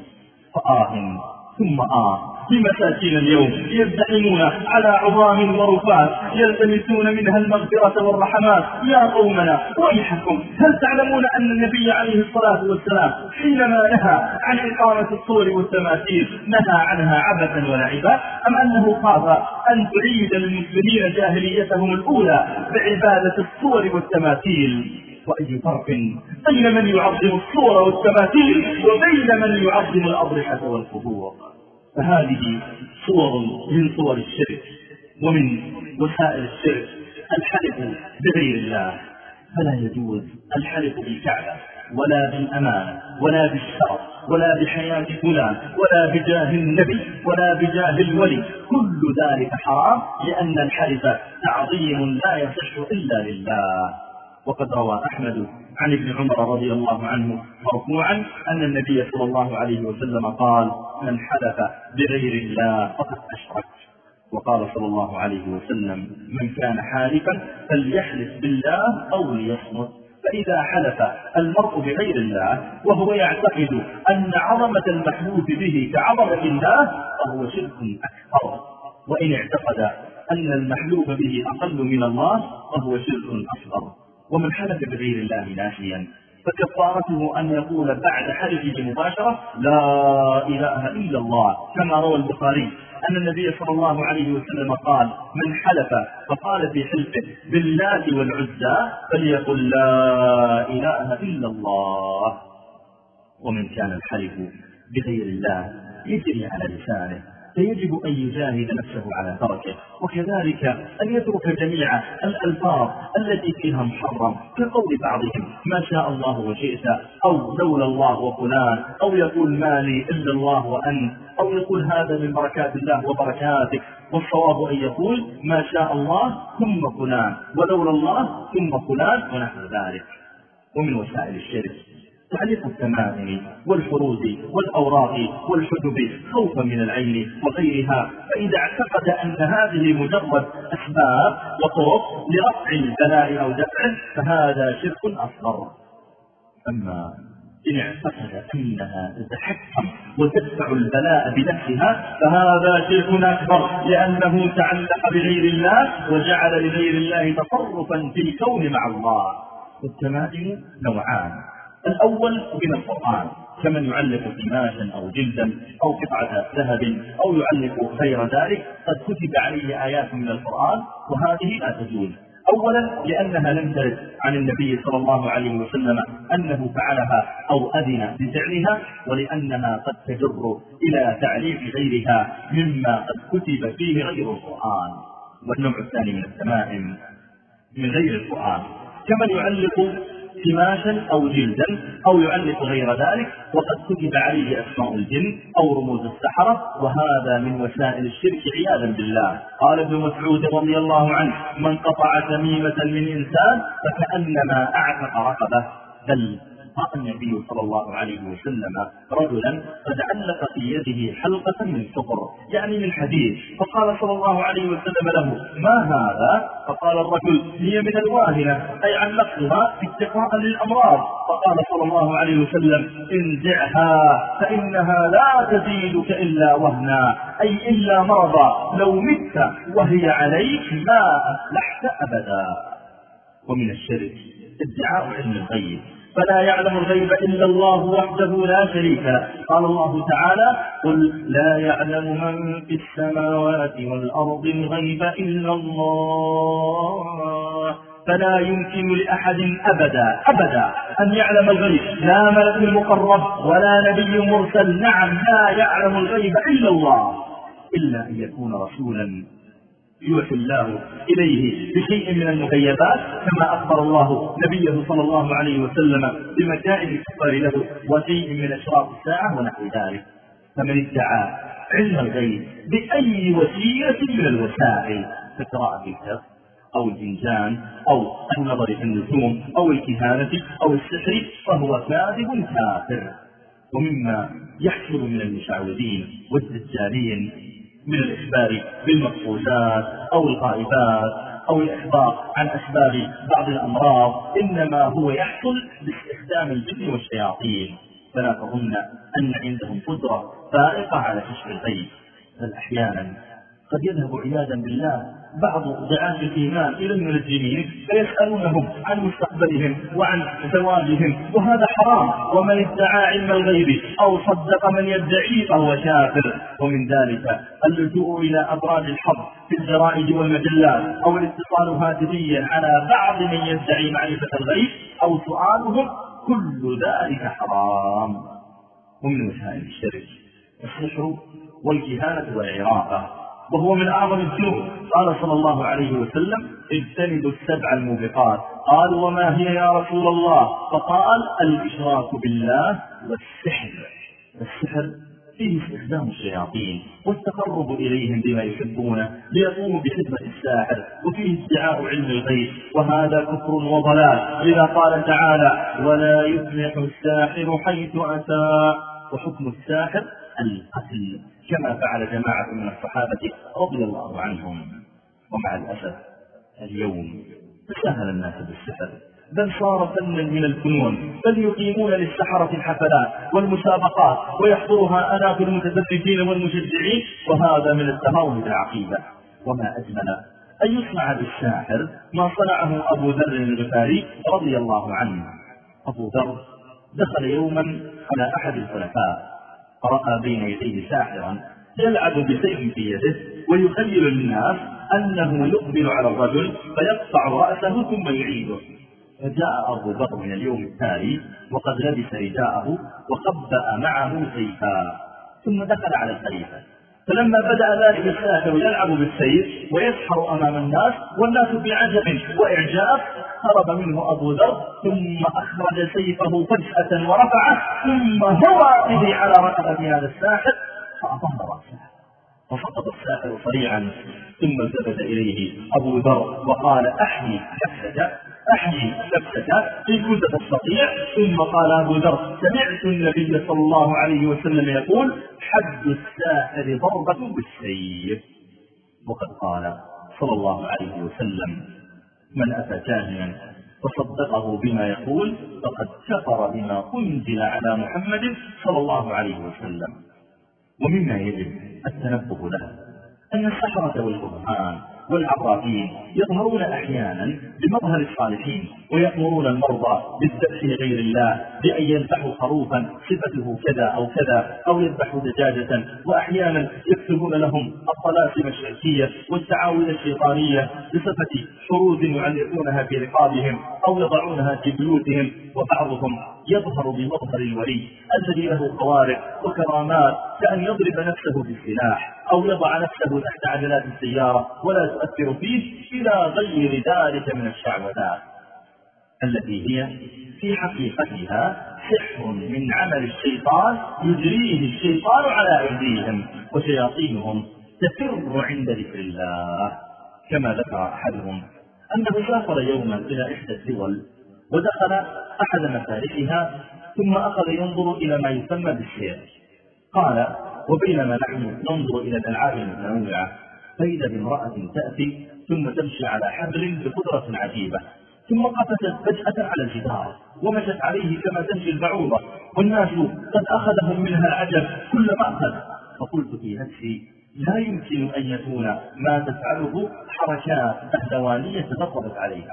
فآه ثم آه بمساكين اليوم يزدحمون على عظام ورفات يلتمسون منها المغفرة والرحمات. يا قومنا ويحكم، هل تعلمون أن النبي عليه الصلاة والسلام حينما نهى عن إقامة الصور والتماثيل نهى عنها عبثا ولعبا، أم أنه خاف أن تعيد للمسلمين جاهليتهم الأولى بعبادة الصور والتماثيل؟ وأي فرق بين من يعظم الصور والتماثيل وبين من يعظم الأضرحة والقبور؟ فهذه صور من صور الشرك ومن وسائل الشرك الحلف بغير الله. فلا يجوز الحلف بالكعبة ولا بالأمانة ولا بالشرف ولا بحياة فلان ولا بجاه النبي ولا بجاه الولي، كل ذلك حرام، لأن الحلف تعظيم لا يصح إلا لله. وقد روى أحمد عن ابن عمر رضي الله عنه مرفوعا أن النبي صلى الله عليه وسلم قال: من حلف بغير الله فقد أشرك. وقال صلى الله عليه وسلم: من كان حالفا فليحلف بالله أو ليصمت. فإذا حلف المرء بغير الله وهو يعتقد أن عظمة المحلوف به كعظمة الله فهو شرك أكبر، وإن اعتقد أن المحلوف به أقل من الله فهو شرك أصغر. ومن حلف بغير الله ناسيا فكفارته أن يقول بعد حلفه مباشرة: لا إله إلا الله، كما روى البخاري أن النبي صلى الله عليه وسلم قال: من حلف فقال في حلفه باللات والعزى فليقل لا إله إلا الله. ومن كان الحلف بغير الله يجري على لسانه فيجب أن يجاهد نفسه على تركه، وكذلك أن يترك جميع الألفاظ التي فيها محرم، كقول بعضهم ما شاء الله وشئت، أو لولا الله وفلان، أو يقول ما لي إلا الله وأنت، أو يقول هذا من بركات الله وبركاتك. والصواب أن يقول ما شاء الله ثم فلان، ولولا الله ثم فلان، ونحو ذلك. ومن وسائل الشرك تعليق التمائم والحروز والأوراق والحجب خوفا من العين وغيرها، فإذا اعتقد أن هذه مجرد أسباب وطرق لرفع البلاء أو دفعه فهذا شرك أصغر. أما إن اعتقد أنها تتحكم وتدفع البلاء بنفسها فهذا شرك أكبر، لأنه تعلق بغير الله وجعل لغير الله تصرفا في الكون مع الله. والتمائم نوعان: الأول من القرآن، كمن يعلق قماشا أو جلدا أو قطعة ذهب أو يعلق غير ذلك، قد كتب عليه آيات من القرآن وهذه لا تجوز. أولا لأنها لم ترد عن النبي صلى الله عليه وسلم أنه فعلها أو أذن بفعلها، ولأنها قد تجر إلى تعليق غيرها مما قد كتب فيه غير القرآن. والنوع الثاني من التمائم من غير القرآن، كمن يعلق قماشا أو جلدا أو يعلق غير ذلك وقد كتب عليه أسماء الجن أو رموز السحرة، وهذا من وسائل الشرك عياذا بالله. قال ابن مسعود رضي الله عنه: من قطع تميمة من إنسان فكأنما أعتق رقبة. بل رأى النبي صلى الله عليه وسلم رجلا قد علق في يده حلقة من صفر، يعني من حديد، فقال صلى الله عليه وسلم له: ما هذا؟ فقال الرجل: هي من الواهنة، أي علقتها اتقاء للأمراض. فقال صلى الله عليه وسلم: انزعها فإنها لا تزيدك إلا وهنا، أي إلا مرضا، لو مت وهي عليك ما أفلحت أبدا. ومن الشرك ادعاء علم الغيب، فلا يعلم الغيب إلا الله وحده لا شريك له. قال الله تعالى: قل لا يعلم من في السماوات والأرض الغيب إلا الله. فلا يمكن لأحد أبدا أبدا أن يعلم الغيب، لا ملك مقرب ولا نبي مرسل، نعم لا يعلم الغيب إلا الله، إلا أن يكون رسولا يوحي الله إليه بشيء من المغيبات، كما أخبر الله نبيه صلى الله عليه وسلم بمكائد الكفار له وشيء من أشراط الساعة ونحو ذلك. فمن ادعى علم الغيب بأي وسيلة من الوسائل كقراءة الكتاب أو الإنسان أو النظر في النجوم أو الكهانة أو السحر فهو كاذب كافر. ومما يحصل من المشعوذين والدجالين من الإخبار بالمفقودات أو الغائبات أو الإخبار عن أسباب بعض الأمراض إنما هو يحصل باستخدام الجن والشياطين، فلا تظن أن عندهم قدرة فائقة على كشف الغيب، بل أحيانا قد يذهب عياذا بالله بعض دعاة الإيمان إلى المنجمين فيسألونهم عن مستقبلهم وعن زواجهم، وهذا حرام. ومن ادعى علم الغيب أو صدق من يدعي فهو كافر. ومن ذلك اللجوء إلى أبراج الحظ في الجرائد والمجلات أو الاتصال هاتفيا على بعض من يدعي معرفة الغيب أو سؤالهم، كل ذلك حرام. ومن وسائل الشرك السحر والكهانة والعرافة، وهو من أعظم الذنوب. قال صلى الله عليه وسلم: اجتنبوا السبع الموبقات. قال: وما هي يا رسول الله؟ فقال: الإشراك بالله والسحر. السحر فيه استخدام الشياطين والتقرب إليهم بما يحبونه ليقوموا بخدمة الساحر، وفيه ادعاء علم الغيب، وهذا كفر وضلال. لذا قال تعالى: ولا يفلح الساحر حيث أتى. وحكم الساحر القتل، كما فعل جماعة من الصحابة رضي الله عنهم. ومع الأسف اليوم تساهل الناس بالسحر، بل صار فنا من الفنون، بل يقيمون للسحرة الحفلات والمسابقات ويحضرها آلاف المتدرجين والمشجعين، وهذا من التهاون بالعقيدة. وما أجمل أن يصنع بالساحر ما صنعه أبو ذر الغفاري رضي الله عنه. أبو ذر دخل يوما على أحد الخلفاء، رأى بين يديه ساحرا يلعب بسيف في يده ويخيل للناس أنه يقبل على الرجل فيقطع رأسه ثم يعيده. فجاء أبو ذر من اليوم التالي وقد لبس رداءه وخبأ معه سيفا، ثم دخل على الخليفة. فلما بدأ ذلك الساحر يلعب بالسيف ويسحر أمام الناس والناس بعجب وإعجاب، هرب منه أبو ذر ثم أخرج سيفه فجأة ورفعه، ثم هوى به على رقبة هذا الساحر فأطهر رأسه، فسقط الساحر صريعا. ثم التفت إليه أبو ذر وقال: أحيي نفسك أحيي نفسك إن كنت تستطيع. ثم قال أبو ذر: سمعت النبي صلى الله عليه وسلم يقول: حد الساحر ضربة بالسيف. وقد قال صلى الله عليه وسلم: من أتى كاهنا فصدقه بما يقول فقد كفر بما أنزل على محمد صلى الله عليه وسلم. ومما يجب التنبه له أن السحرة والكهان والعرافين يظهرون أحيانا بمظهر الصالحين ويأمرون المرضى بالذبح لغير الله بأن يذبحوا خروفا صفته كذا أو كذا، أو يذبحوا دجاجة، وأحيانا يكتبون لهم الطلاسم الشركية والتعاوذ الشيطانية بصفة شرود يعلقونها في رقابهم أو يضعونها في بيوتهم. وبعضهم يظهر بمظهر الولي الذي له خوارق وكرامات، كأن يضرب نفسه بالسلاح أو يضع نفسه تحت عجلات السيارة ولا تؤثر فيه، إلى غير ذلك من الشعوذات التي هي في حقيقتها سحر من عمل الشيطان يجريه الشيطان على أيديهم، وشياطينهم تفر عند ذكر الله. كما ذكر أحدهم أنه سافر يوما إلى إحدى الدول ودخل أحد مفارقها ثم أخذ ينظر إلى ما يسمى بالسير. قال: وبينما نحن ننظر إلى الألعاب المتنوعة فإذا بامرأة تأتي ثم تمشي على حبل بقدرة عجيبة، ثم قفزت فجأة على الجدار ومشت عليه كما تمشي البعوضة، والناس قد أخذهم منها العجب كل ما أخذ. فقلت في نفسي: لا يمكن أن يكون ما تفعله حركات أهلوانية تدربت عليها.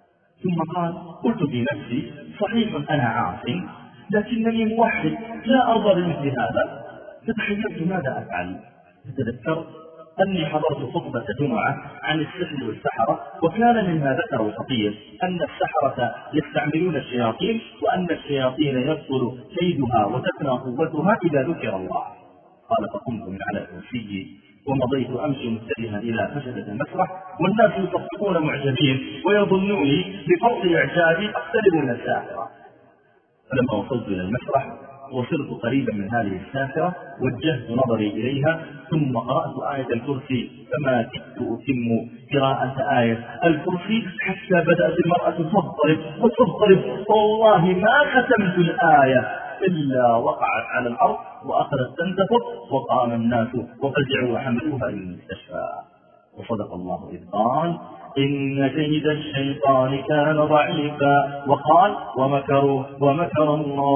ثم قال: قلت في نفسي: صحيح أنا عاصم، لكنني موحد لا أرضى بمثل هذا. فتحيرت ماذا أفعل؟ فتذكرت أني حضرت خطبة جمعة عن السحر والسحرة، وكان مما ذكر الخطيب أن السحرة يستعملون الشياطين، وأن الشياطين يبطل كيدها وتفنى قوتها إذا ذكر الله. قال: فقمت من على كرسيي ومضيت أمشي متجها إلى خشبة المسرح، والناس يصفقون معجبين ويظنوني بفضل إعجابي أقترب من الساحرة. فلما وصلت إلى المسرح وصرت قريبا من هذه السافرة وجهت نظري إليها ثم قرأت آية الكرسي فما كدت أتم قراءة آية الكرسي حتى بدأت المرأة تضطرب وتضطرب، والله ما ختمت الآية إلا وقعت على الأرض وأخذت تنتفض، وقام الناس وفزعوا وحملوها إلى المستشفى. وصدق الله إذ قال إن كيد الشيطان كان ضعيفا، وقال ومكروا ومكر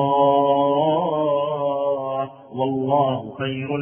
الله والله خير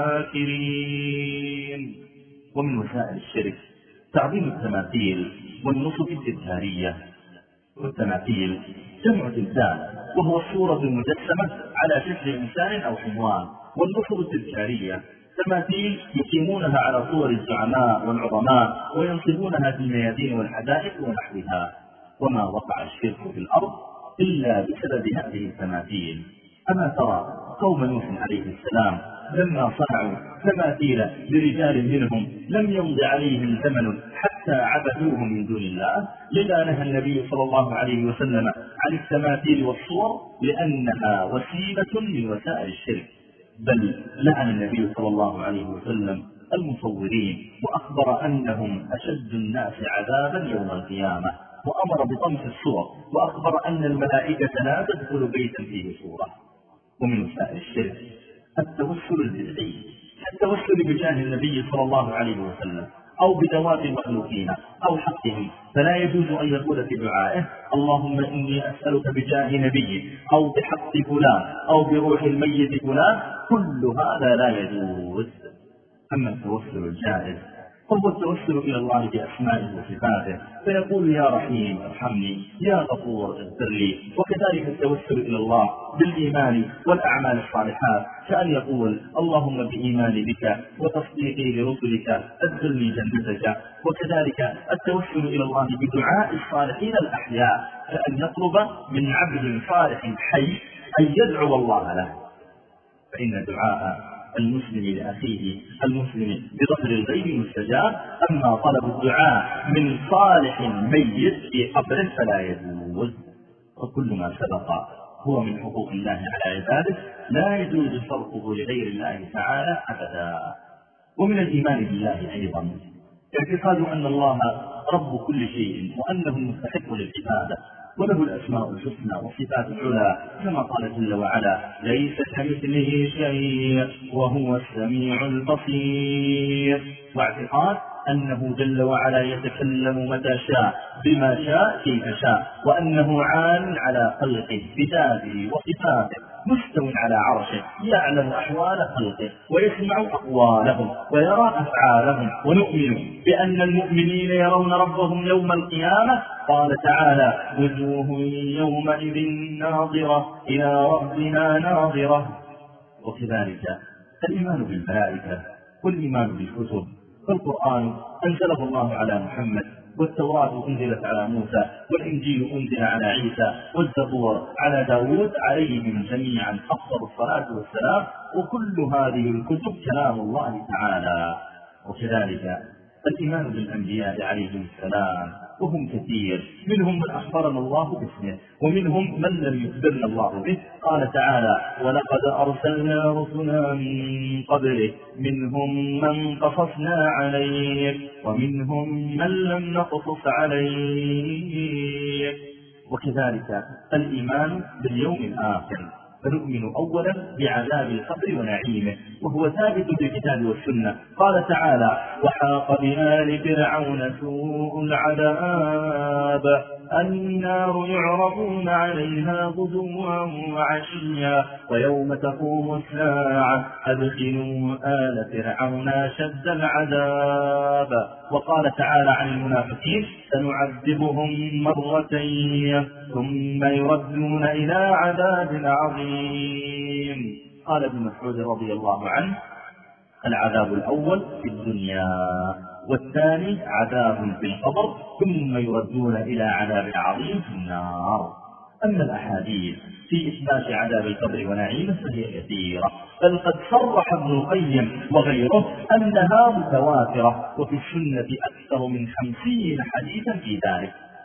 الماكرين. ومن وسائل الشرك تعظيم التماثيل والنصب التذكارية. والتماثيل جمع تمثال وهو الصورة المجسمة على شكل إنسان أو حيوان، والنصب التذكارية تماثيل يقيمونها على صور الزعماء والعظماء وينصبونها في الميادين والحدائق ونحوها. وما وقع الشرك في الأرض إلا بسبب هذه التماثيل. أما ترى قوم نوح عليه السلام لما صنعوا تماثيل لرجال منهم لم يمض عليهم زمن حتى عبدوه من دون الله، لذا نهى النبي صلى الله عليه وسلم عن التماثيل والصور لأنها وسيلة من وسائل الشرك. بل لعن النبي صلى الله عليه وسلم المصورين وأخبر أنهم أشد الناس عذابا يوم القيامة، وأمر بطمس الصور وأخبر أن الملائكة لا تدخل بيتا فيه صورة. ومن وسائل الشرك التوسل البدعي، التوسل بجاه النبي صلى الله عليه وسلم أو بدوات المخلوقين أو حقهم، فلا يجوز أن يقول في دعائه اللهم إني أسألك بجاه نبي أو بحق فلان أو بروح الميت فلان، كل هذا لا يجوز. أما التوسل الجائز هو التوسل إلى الله بأسمائه وصفاته، فيقول يا رحيم ارحمني، يا غفور اغفر لي. وكذلك التوسل إلى الله بالإيمان والأعمال الصالحات، كأن يقول اللهم بإيماني بك وتصديقي لرسلك أدخلني جنتك. وكذلك التوسل إلى الله بدعاء الصالحين الأحياء، كأن يطلب من عبد صالح حي أن يدعو الله له، فإن دعاء المسلم لأخيه المسلم بظهر الغيب مستجاب. أما طلب الدعاء من صالح ميت في قبره فلا يجوز. وكل ما سبق هو من حقوق الله على عباده لا يجوز صرفه لغير الله تعالى أبدا. ومن الإيمان بالله أيضا اعتقاد أن الله رب كل شيء وأنه مستحق للعبادة وله الأسماء الحسنى والصفات العلى، كما قال جل وعلا ليس كمثله شيء وهو السميع البصير. واعتقاد أنه جل وعلا يتكلم متى شاء بما شاء كيف شاء، وأنه عال على خلقه بذاته وصفاته مستو على عرشه، يعلم أحوال خلقه ويسمع أقوالهم ويرى أفعالهم. ونؤمن بأن المؤمنين يرون ربهم يوم القيامة. قال تعالى وجوه يومئذ ناظرة إلى ربنا ناظرة. وكذلك الإيمان بالملائكة والإيمان بالكتب، فالقرآن أنزله الله على محمد، والتوراة أنزلت على موسى، والإنجيل أنزل على عيسى، والزبور على داود عليهم جميعا أفضل الصلاة والسلام. وكل هذه الكتب كلام الله تعالى. وكذلك الإيمان بالأنبياء عليهم السلام، وهم كثير، منهم من أخبرنا الله باسمه ومنهم من لم يخبرنا الله به. قال تعالى ولقد أرسلنا رسلا من قبله منهم من قصصنا عليك ومنهم من لم نقصص عليك. وكذلك الإيمان باليوم الآخر، فنؤمن أولا بعذاب القبر ونعيمه، وهو ثابت بالكتاب والسنة. قال تعالى وحاق بآل فرعون سوء العذاب النار يعرضون عليها غدوا وعشيا ويوم تقوم الساعة أدخلوا آل فرعون أشد العذاب. وقال تعالى عن المنافقين سنعذبهم مرتين ثم يردون إلى عذاب عظيم. قال ابن مسعود رضي الله عنه العذاب الأول في الدنيا والثاني عذاب في القبر ثم يردون إلى عذاب عظيم في النار. أما الأحاديث في إثبات عذاب القبر ونعيمه فهي كثيرة، بل قد صرح ابن القيم وغيره أنها متواترة، وفي السنة أكثر من خمسين حديثا في ذلك.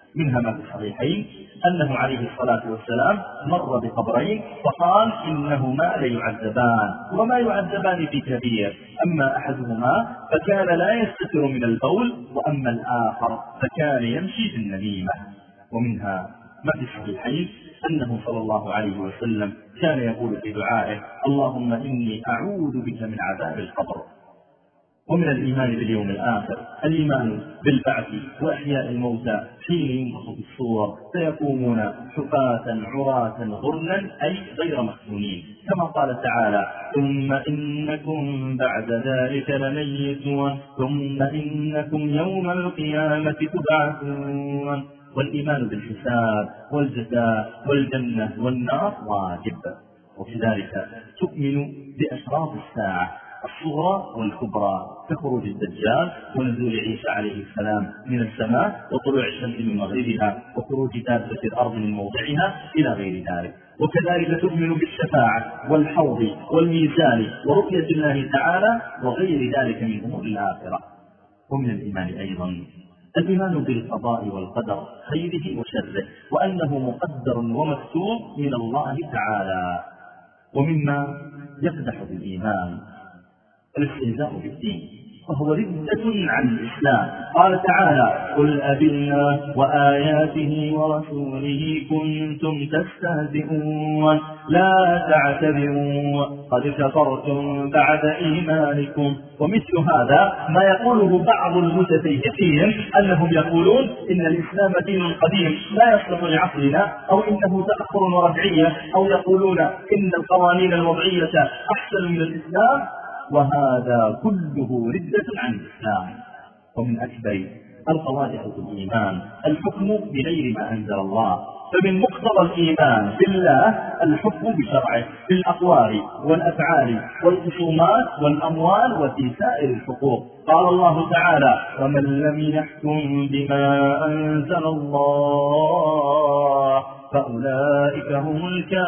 منها ما في الصحيحين أنه عليه الصلاة والسلام مر بقبرين فقال إنهما ليعذبان وما يعذبان في كبير، أما أحدهما فكان لا يستتر من البول، وأما الآخر فكان يمشي في النميمة. ومنها ما في الصحيحين أنه صلى الله عليه وسلم كان يقول في دعائه اللهم إني أعوذ بك من عذاب القبر. ومن الإيمان باليوم الآخر الإيمان بالبعث وإحياء الموتى حين ينفخ في الصور فيقومون حفاة عراة غرلا أي غير مفتونين، كما قال تعالى ثم إنكم بعد ذلك لميتون ثم إنكم يوم القيامة تبعثون. والإيمان بالحساب والجزاء والجنة والنار واجب. وكذلك تؤمن بأشراط الساعة الصغرى والكبرى كخروج الدجال ونزول عيسى عليه السلام من السماء وطلوع الشمس من مغربها وخروج دابة الأرض من موضعها إلى غير ذلك. وكذلك تؤمن بالشفاعة والحوض والميزان ورؤية الله تعالى وغير ذلك من أمور الآخرة. ومن الإيمان أيضا الإيمان بالقضاء والقدر خيره وشره وأنه مقدر ومكتوب من الله تعالى. ومما يقدح بالإيمان الاستهزاء بالدين وهو ردة عن الإسلام. قال تعالى قل أبالله وآياته ورسوله كنتم تستهزئون لا تعتذروا قد كفرتم بعد إيمانكم. ومثل هذا ما يقوله بعض المتزيفين أنهم يقولون إن الإسلام دين قديم لا يصلح لعصرنا أو إنه تأخر ورجعية أو يقولون إن القوانين الوضعية أحسن من الإسلام، وهذا كله ردة عن الإسلام. ومن أكبر القواعد في الإيمان الحكم بغير ما أنزل الله، فمن مقتضى الإيمان بالله الحكم بشرعه في الأقوال والأفعال والخصومات والأموال وفي سائر الحقوق. قال الله تعالى ومن لم يحكم بما أنزل الله فأولئك هم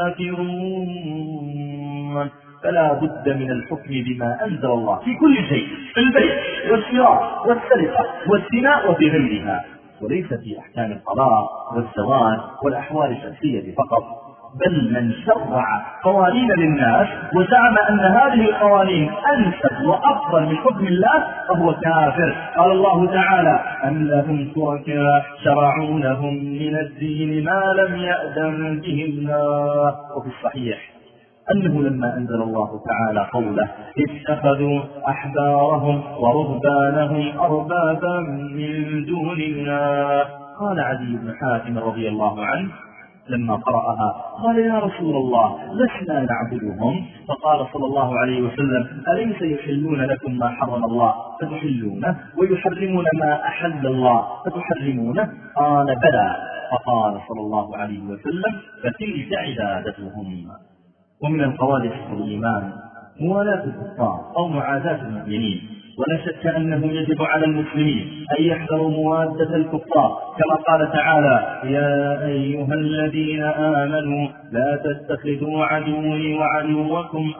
الكافرون. فلا بد من الحكم بما أنزل الله في كل شيء، في البيع والشراء والسرقة والزنا وفي غيرها، وليس في أحكام الطلاق والزواج والأحوال الشخصية فقط، بل من شرع قوانين للناس وزعم أن هذه القوانين أنسب وأفضل من حكم الله فهو كافر. قال الله تعالى أم لهم شركاء شرعوا لهم من الدين ما لم يأذن به الله. وفي الصحيح أنه لما أنزل الله تعالى قوله اتخذوا أحبارهم ورهبانهم أربابا من دون الله، قال عدي بن حاتم رضي الله عنه لما قرأها قال يا رسول الله لسنا نعبدهم، فقال صلى الله عليه وسلم أليس يحلون لكم ما حرم الله فتحلونه ويحرمون ما أحل الله فتحرمونه؟ قال بلى، فقال صلى الله عليه وسلم فتلك عبادتهم. ومن القواعد في الإيمان موالاة الكفار أو معاداة المؤمنين، ولا شك أنه يجب على المسلمين أن يحذروا موادة الكفار كما قال تعالى يا أيها الذين آمنوا لا تتخذوا عدوي وعدوكم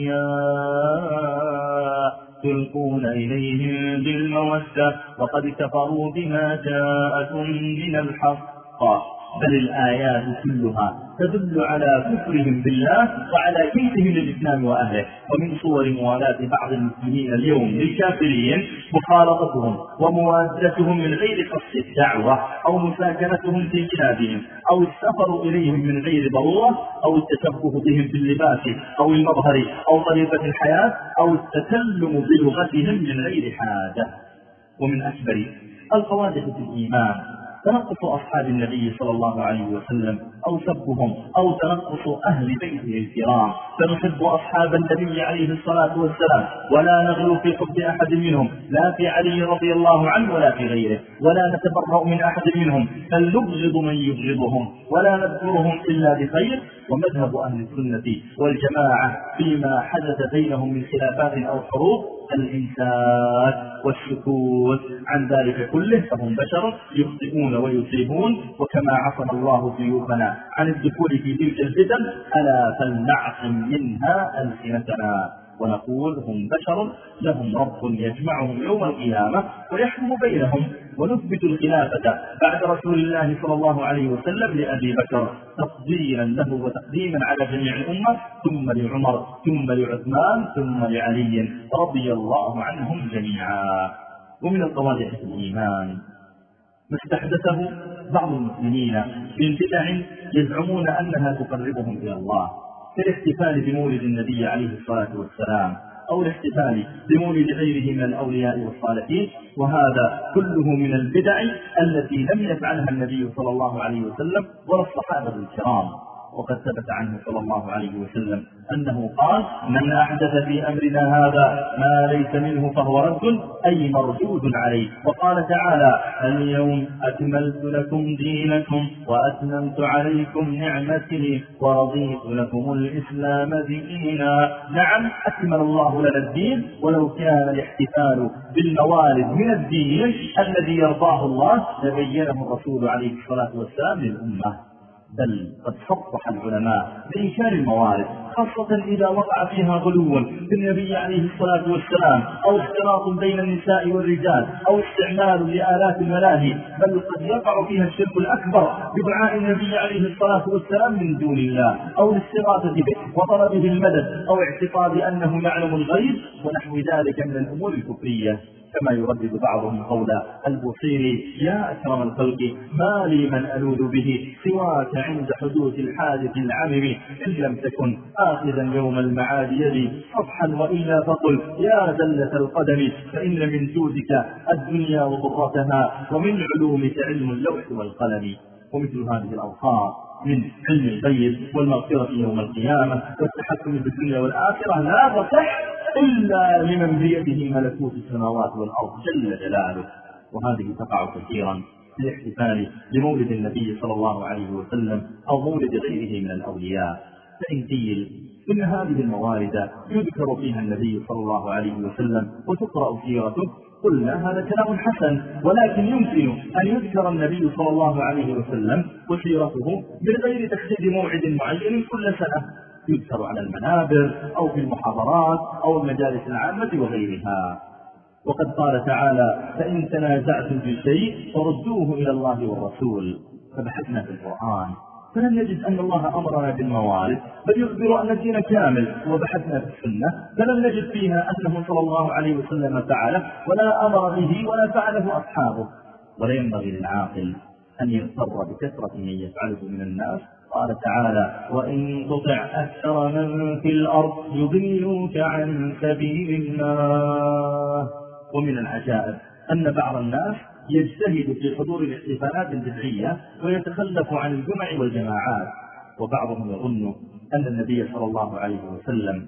أولياء تلقون إليهم بالمودة وقد كفروا بما جاءكم من الحق. بل الآيات كلها تدل على كفرهم بالله وعلى كيدهم للإسلام وأهله. ومن صور موالاة بعض المسلمين اليوم للكافرين مخالطتهم وموادتهم من غير قصد الدعوة أو مساكنتهم في بلادهم أو السفر إليهم من غير ضرورة أو التشبه بهم في اللباس أو المظهر أو طريقة الحياة أو التكلم بلغتهم من غير حاجة. ومن أكبر القواعد في الإيمان تنقص أصحاب النبي صلى الله عليه وسلم أو سبهم أو تنقص أهل بيته الكرام، فنحب أصحاب النبي عليه الصلاة والسلام ولا نغلو في حب أحد منهم لا في علي رضي الله عنه ولا في غيره، ولا نتبرأ من أحد منهم بل نبغض من يبغضهم ولا نذكرهم إلا بخير. ومذهب أهل السنة والجماعة فيما حدث بينهم من خلافات أو حروب الإمساك والسكوت عن ذلك كله، فهم بشر يخطئون ويصيبون، وكما عصم الله سيوفنا عن الدخول في تلك الفتن ألا فلنعصم منها ألسنتنا. ونقول هم بشر لهم رب يجمعهم يوم القيامة ويحكم بينهم، ونثبت الخلافة بعد رسول الله صلى الله عليه وسلم لأبي بكر تفضيلا له وتقديما على جميع الأمة، ثم لعمر، ثم لعثمان، ثم لعلي رضي الله عنهم جميعا. ومن القواعد في الإيمان ما استحدثه بعض المسلمين من بدع يزعمون أنها تقربهم إلى الله، كالاحتفال بمولد النبي عليه الصلاة والسلام، أو الاحتفال بمولد غيره من الأولياء والصالحين، وهذا كله من البدع التي لم يفعلها النبي صلى الله عليه وسلم ولا الصحابة الكرام. وقد ثبت عنه صلى الله عليه وسلم أنه قال: من أحدث في أمرنا هذا ما ليس منه فهو رد، أي مردود عليه. وقال تعالى: اليوم أكملت لكم دينكم وأتممت عليكم نعمتي ورضيت لكم الإسلام دينا. نعم، أكمل الله لنا الدين، ولو كان الاحتفال بالموالد من الدين الذي يرضاه الله لبينه الرسول عليه الصلاة والسلام للأمة. بل قد صرح العلماء بإنكار الموالد، خاصة إذا وقع فيها غلو بالنبي عليه الصلاة والسلام، أو اختلاط بين النساء والرجال، أو استعمال لآلات الملاهي، بل قد يقع فيها الشرك الأكبر بدعاء النبي عليه الصلاة والسلام من دون الله، أو الاستغاثة به وطلبه المدد، أو اعتقاد أنه يعلم الغيب ونحو ذلك من الأمور الكفرية. كما يردد بعضهم قول البوصيري: يا أكرم الخلق ما لي من ألوذ به سواك عند حدوث الحادث العمم، إن لم تكن آخذا يوم المعاد يدي صفحا وإلا فقل يا زلة القدم، فإن من جودك الدنيا وضرتها ومن علومك علم اللوح والقلم. ومثل هذه الأوصاف من علم الغيب والمغفرة يوم القيامة والتحكم في الدنيا والآخرة لا تصح إلا لمن بيده ملكوت السماوات والأرض جل جلاله. وهذه تقع كثيرا في الاحتفال بمولد النبي صلى الله عليه وسلم أو مولد غيره من الأولياء. فإن قيل إن هذه الموالد يذكر فيها النبي صلى الله عليه وسلم وتقرأ سيرته، قلنا هذا كلام حسن، ولكن يمكن أن يذكر النبي صلى الله عليه وسلم وسيرته من غير تحديد موعد معين كل سنة، يذكر على المنابر أو في المحاضرات أو المجالس العامة وغيرها. وقد قال تعالى: فإن تنازعتم في شيء فردوه إلى الله والرسول. فبحثنا في القرآن فلم نجد أن الله أمرنا بالموالد، بل يخبر أن الدين كامل. وبحثنا في السنة فلم نجد فيها أنه صلى الله عليه وسلم فعله ولا أمر به ولا فعله أصحابه. ولا ينبغي للعاقل أن يغتر بكثرة من يفعله من الناس. قال تعالى: وإن تطع أكثر من في الأرض يضلوك عن سبيل الله. ومن العجائب أن بعض الناس يجتهد في حضور الاحتفالات البدعية ويتخلف عن الجمع والجماعات، وبعضهم يظن أن النبي صلى الله عليه وسلم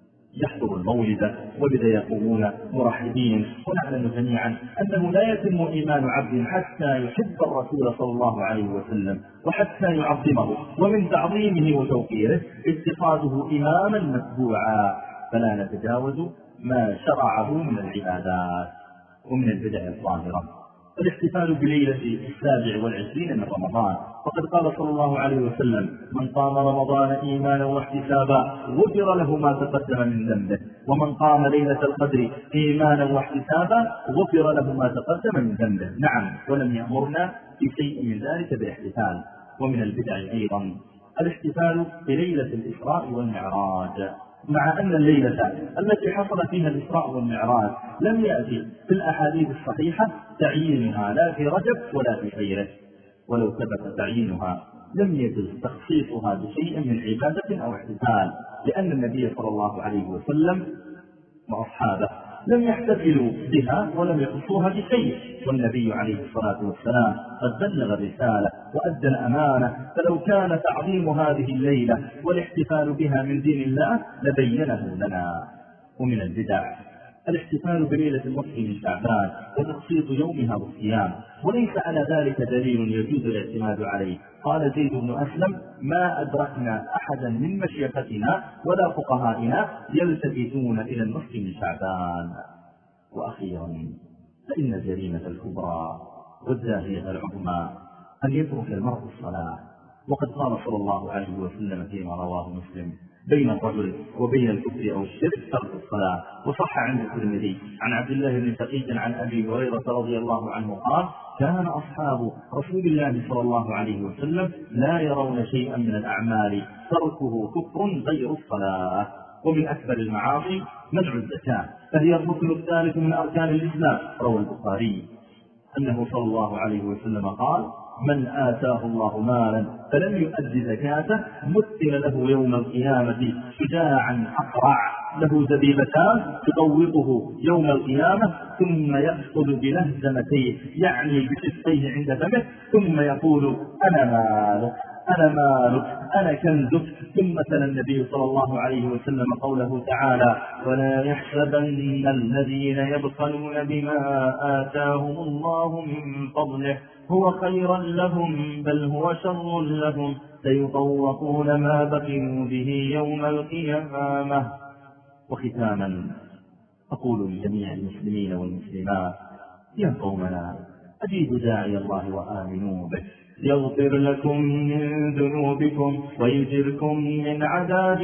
يحضر المولد وبذا يقومون مرحبين. ونعلم جميعا أنه لا يتم إيمان عبد حتى يحب الرسول صلى الله عليه وسلم وحتى يعظمه، ومن تعظيمه وتوقيره اتخاذه إماما متبوعا، فلا نتجاوز ما شرعه من العبادات. ومن البدع الظاهرة الاحتفال بليلة السابع والعشرين من رمضان، وقد قال صلى الله عليه وسلم: من قام رمضان إيمانا واحتسابا غفر له ما تقدم من ذنبه، ومن قام ليلة القدر إيمانا واحتسابا غفر له ما تقدم من ذنبه. نعم، ولم يأمرنا في شيء من ذلك بالاحتفال. ومن البدع أيضا الاحتفال بليلة الإسراء والمعراج، مع أن الليلة التي حصل فيها الإسراء والمعراج لم يأتي في الأحاديث الصحيحة تعيينها لا في رجب ولا في غيره، ولو ثبت تعيينها لم يجوز تخصيصها بشيء من عبادة أو احتفال، لأن النبي صلى الله عليه وسلم وأصحابه لم يحتفلوا بها ولم يخصوها بشيء، والنبي عليه الصلاة والسلام قد بلغ الرسالة وأدى الأمانة، فلو كان تعظيم هذه الليلة والاحتفال بها من دين الله لبينه لنا. ومن البدع الاحتفال بليلة النصف من شعبان وتخصيص يومها بالصيام، وليس على ذلك دليل يجوز الاعتماد عليه. قال زيد بن أسلم: ما أدركنا أحدا من مشيختنا ولا فقهائنا يلتفتون إلى النصف من شعبان. وأخيرا فإن الجريمة الكبرى والزاهية العظمى أن يترك المرء الصلاة، وقد قال صلى الله عليه وسلم فيما رواه مسلم: بين الرجل وبين الكفر أو الشرك ترك الصلاة. وصح عند الترمذي عن عبد الله بن شقيق عن أبي هريرة رضي الله عنه قال: كان أصحاب رسول الله صلى الله عليه وسلم لا يرون شيئا من الأعمال تركه كفر غير الصلاة. ومن أكبر المعاصي منع الزكاة، فهي الركن الثالث من أركان الإسلام. روى البخاري أنه صلى الله عليه وسلم قال: من آتاه الله مالا فلم يؤد زكاته مثل له يوم القيامة شجاعا أقرع له زبيبتان تطوقه يوم القيامة، ثم يأخذ بلهزمتيه يعني بشفتيه عند فمه، ثم يقول: أنا مالك أنا مالك أنا كنزك. ثم تلا النبي صلى الله عليه وسلم قوله تعالى: ولا يحسبن الذين يبخلون بما آتاهم الله من فضله هو خيرا لهم بل هو شر لهم سيطوقون ما بخلوا به يوم القيامة. وختاما أقول لجميع المسلمين والمسلمات: يا قومنا أجيبوا داعي الله وآمنوا به يغفر لكم من ذنوبكم ويجركم من عذاب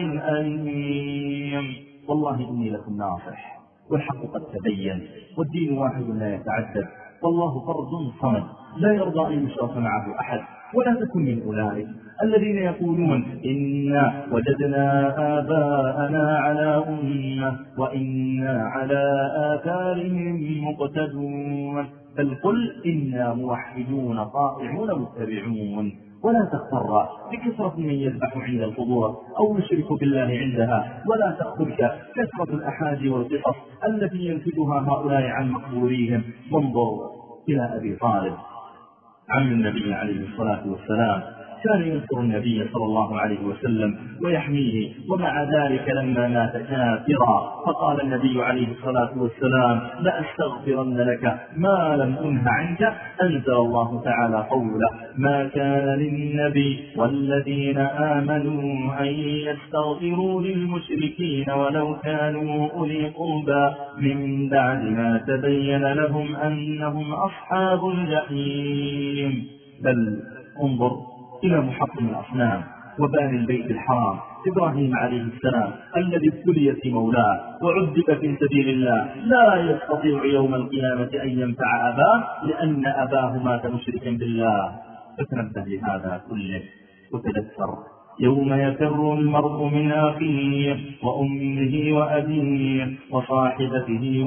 أليم. والله إني لكم ناصح، والحق قد تبين، والدين واحد لا يتعدد، والله فرد صمد لا يرضى أن يشرك معه أحد. ولا تكن من أولئك الذين يقولون: إنا وجدنا آباءنا على أمة وإنا على آثارهم مقتدون، بل قل إنا موحدون طائعون متبعون. ولا تغتر بكثرة من يذبح عند القبور أو يشرك بالله عندها، ولا تأخذك كثرة الأحادي والقصص التي ينفذها هؤلاء عن مقبوريهم. وانظر إلى أبي طالب عم النبي عليه الصلاة والسلام، كان يذكر النبي صلى الله عليه وسلم ويحميه، ومع ذلك لما مات كافرا فقال النبي عليه الصلاة والسلام: لأستغفرن لك ما لم أنه عنك. أنزل الله تعالى قوله: ما كان للنبي والذين آمنوا أن يستغفروا للمشركين ولو كانوا أولي قربى من بعد ما تبين لهم أنهم أصحاب الجحيم. بل انظر إلى محطم الأصنام وبان البيت الحرام إبراهيم عليه السلام الذي ابتلي في مولاه وعذب في سبيل الله، لا يستطيع يوم القيامة أن ينفع أباه لأن أباه مات مشركا بالله. فتنبه لهذا كله وتذكر يوم يفر المرء من أخيه وأمه وأبيه وصاحبته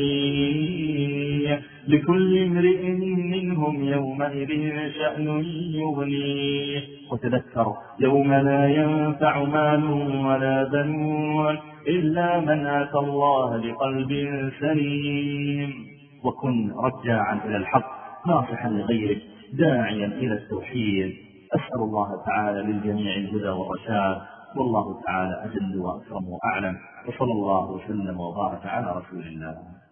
وبنيه لكل امرئ منهم يومئذ شأن يغنيه. وتذكر يوم لا ينفع مال ولا بنون إلا من أتى الله بقلب سليم. وكن رجاعا إلى الحق ناصحا لغيرك داعيا إلى التوحيد. أسأل الله تعالى للجميع الهدى والرشاد، والله تعالى أجل وأكرم وأعلم، وصلى الله وسلم وبارك على رسول الله.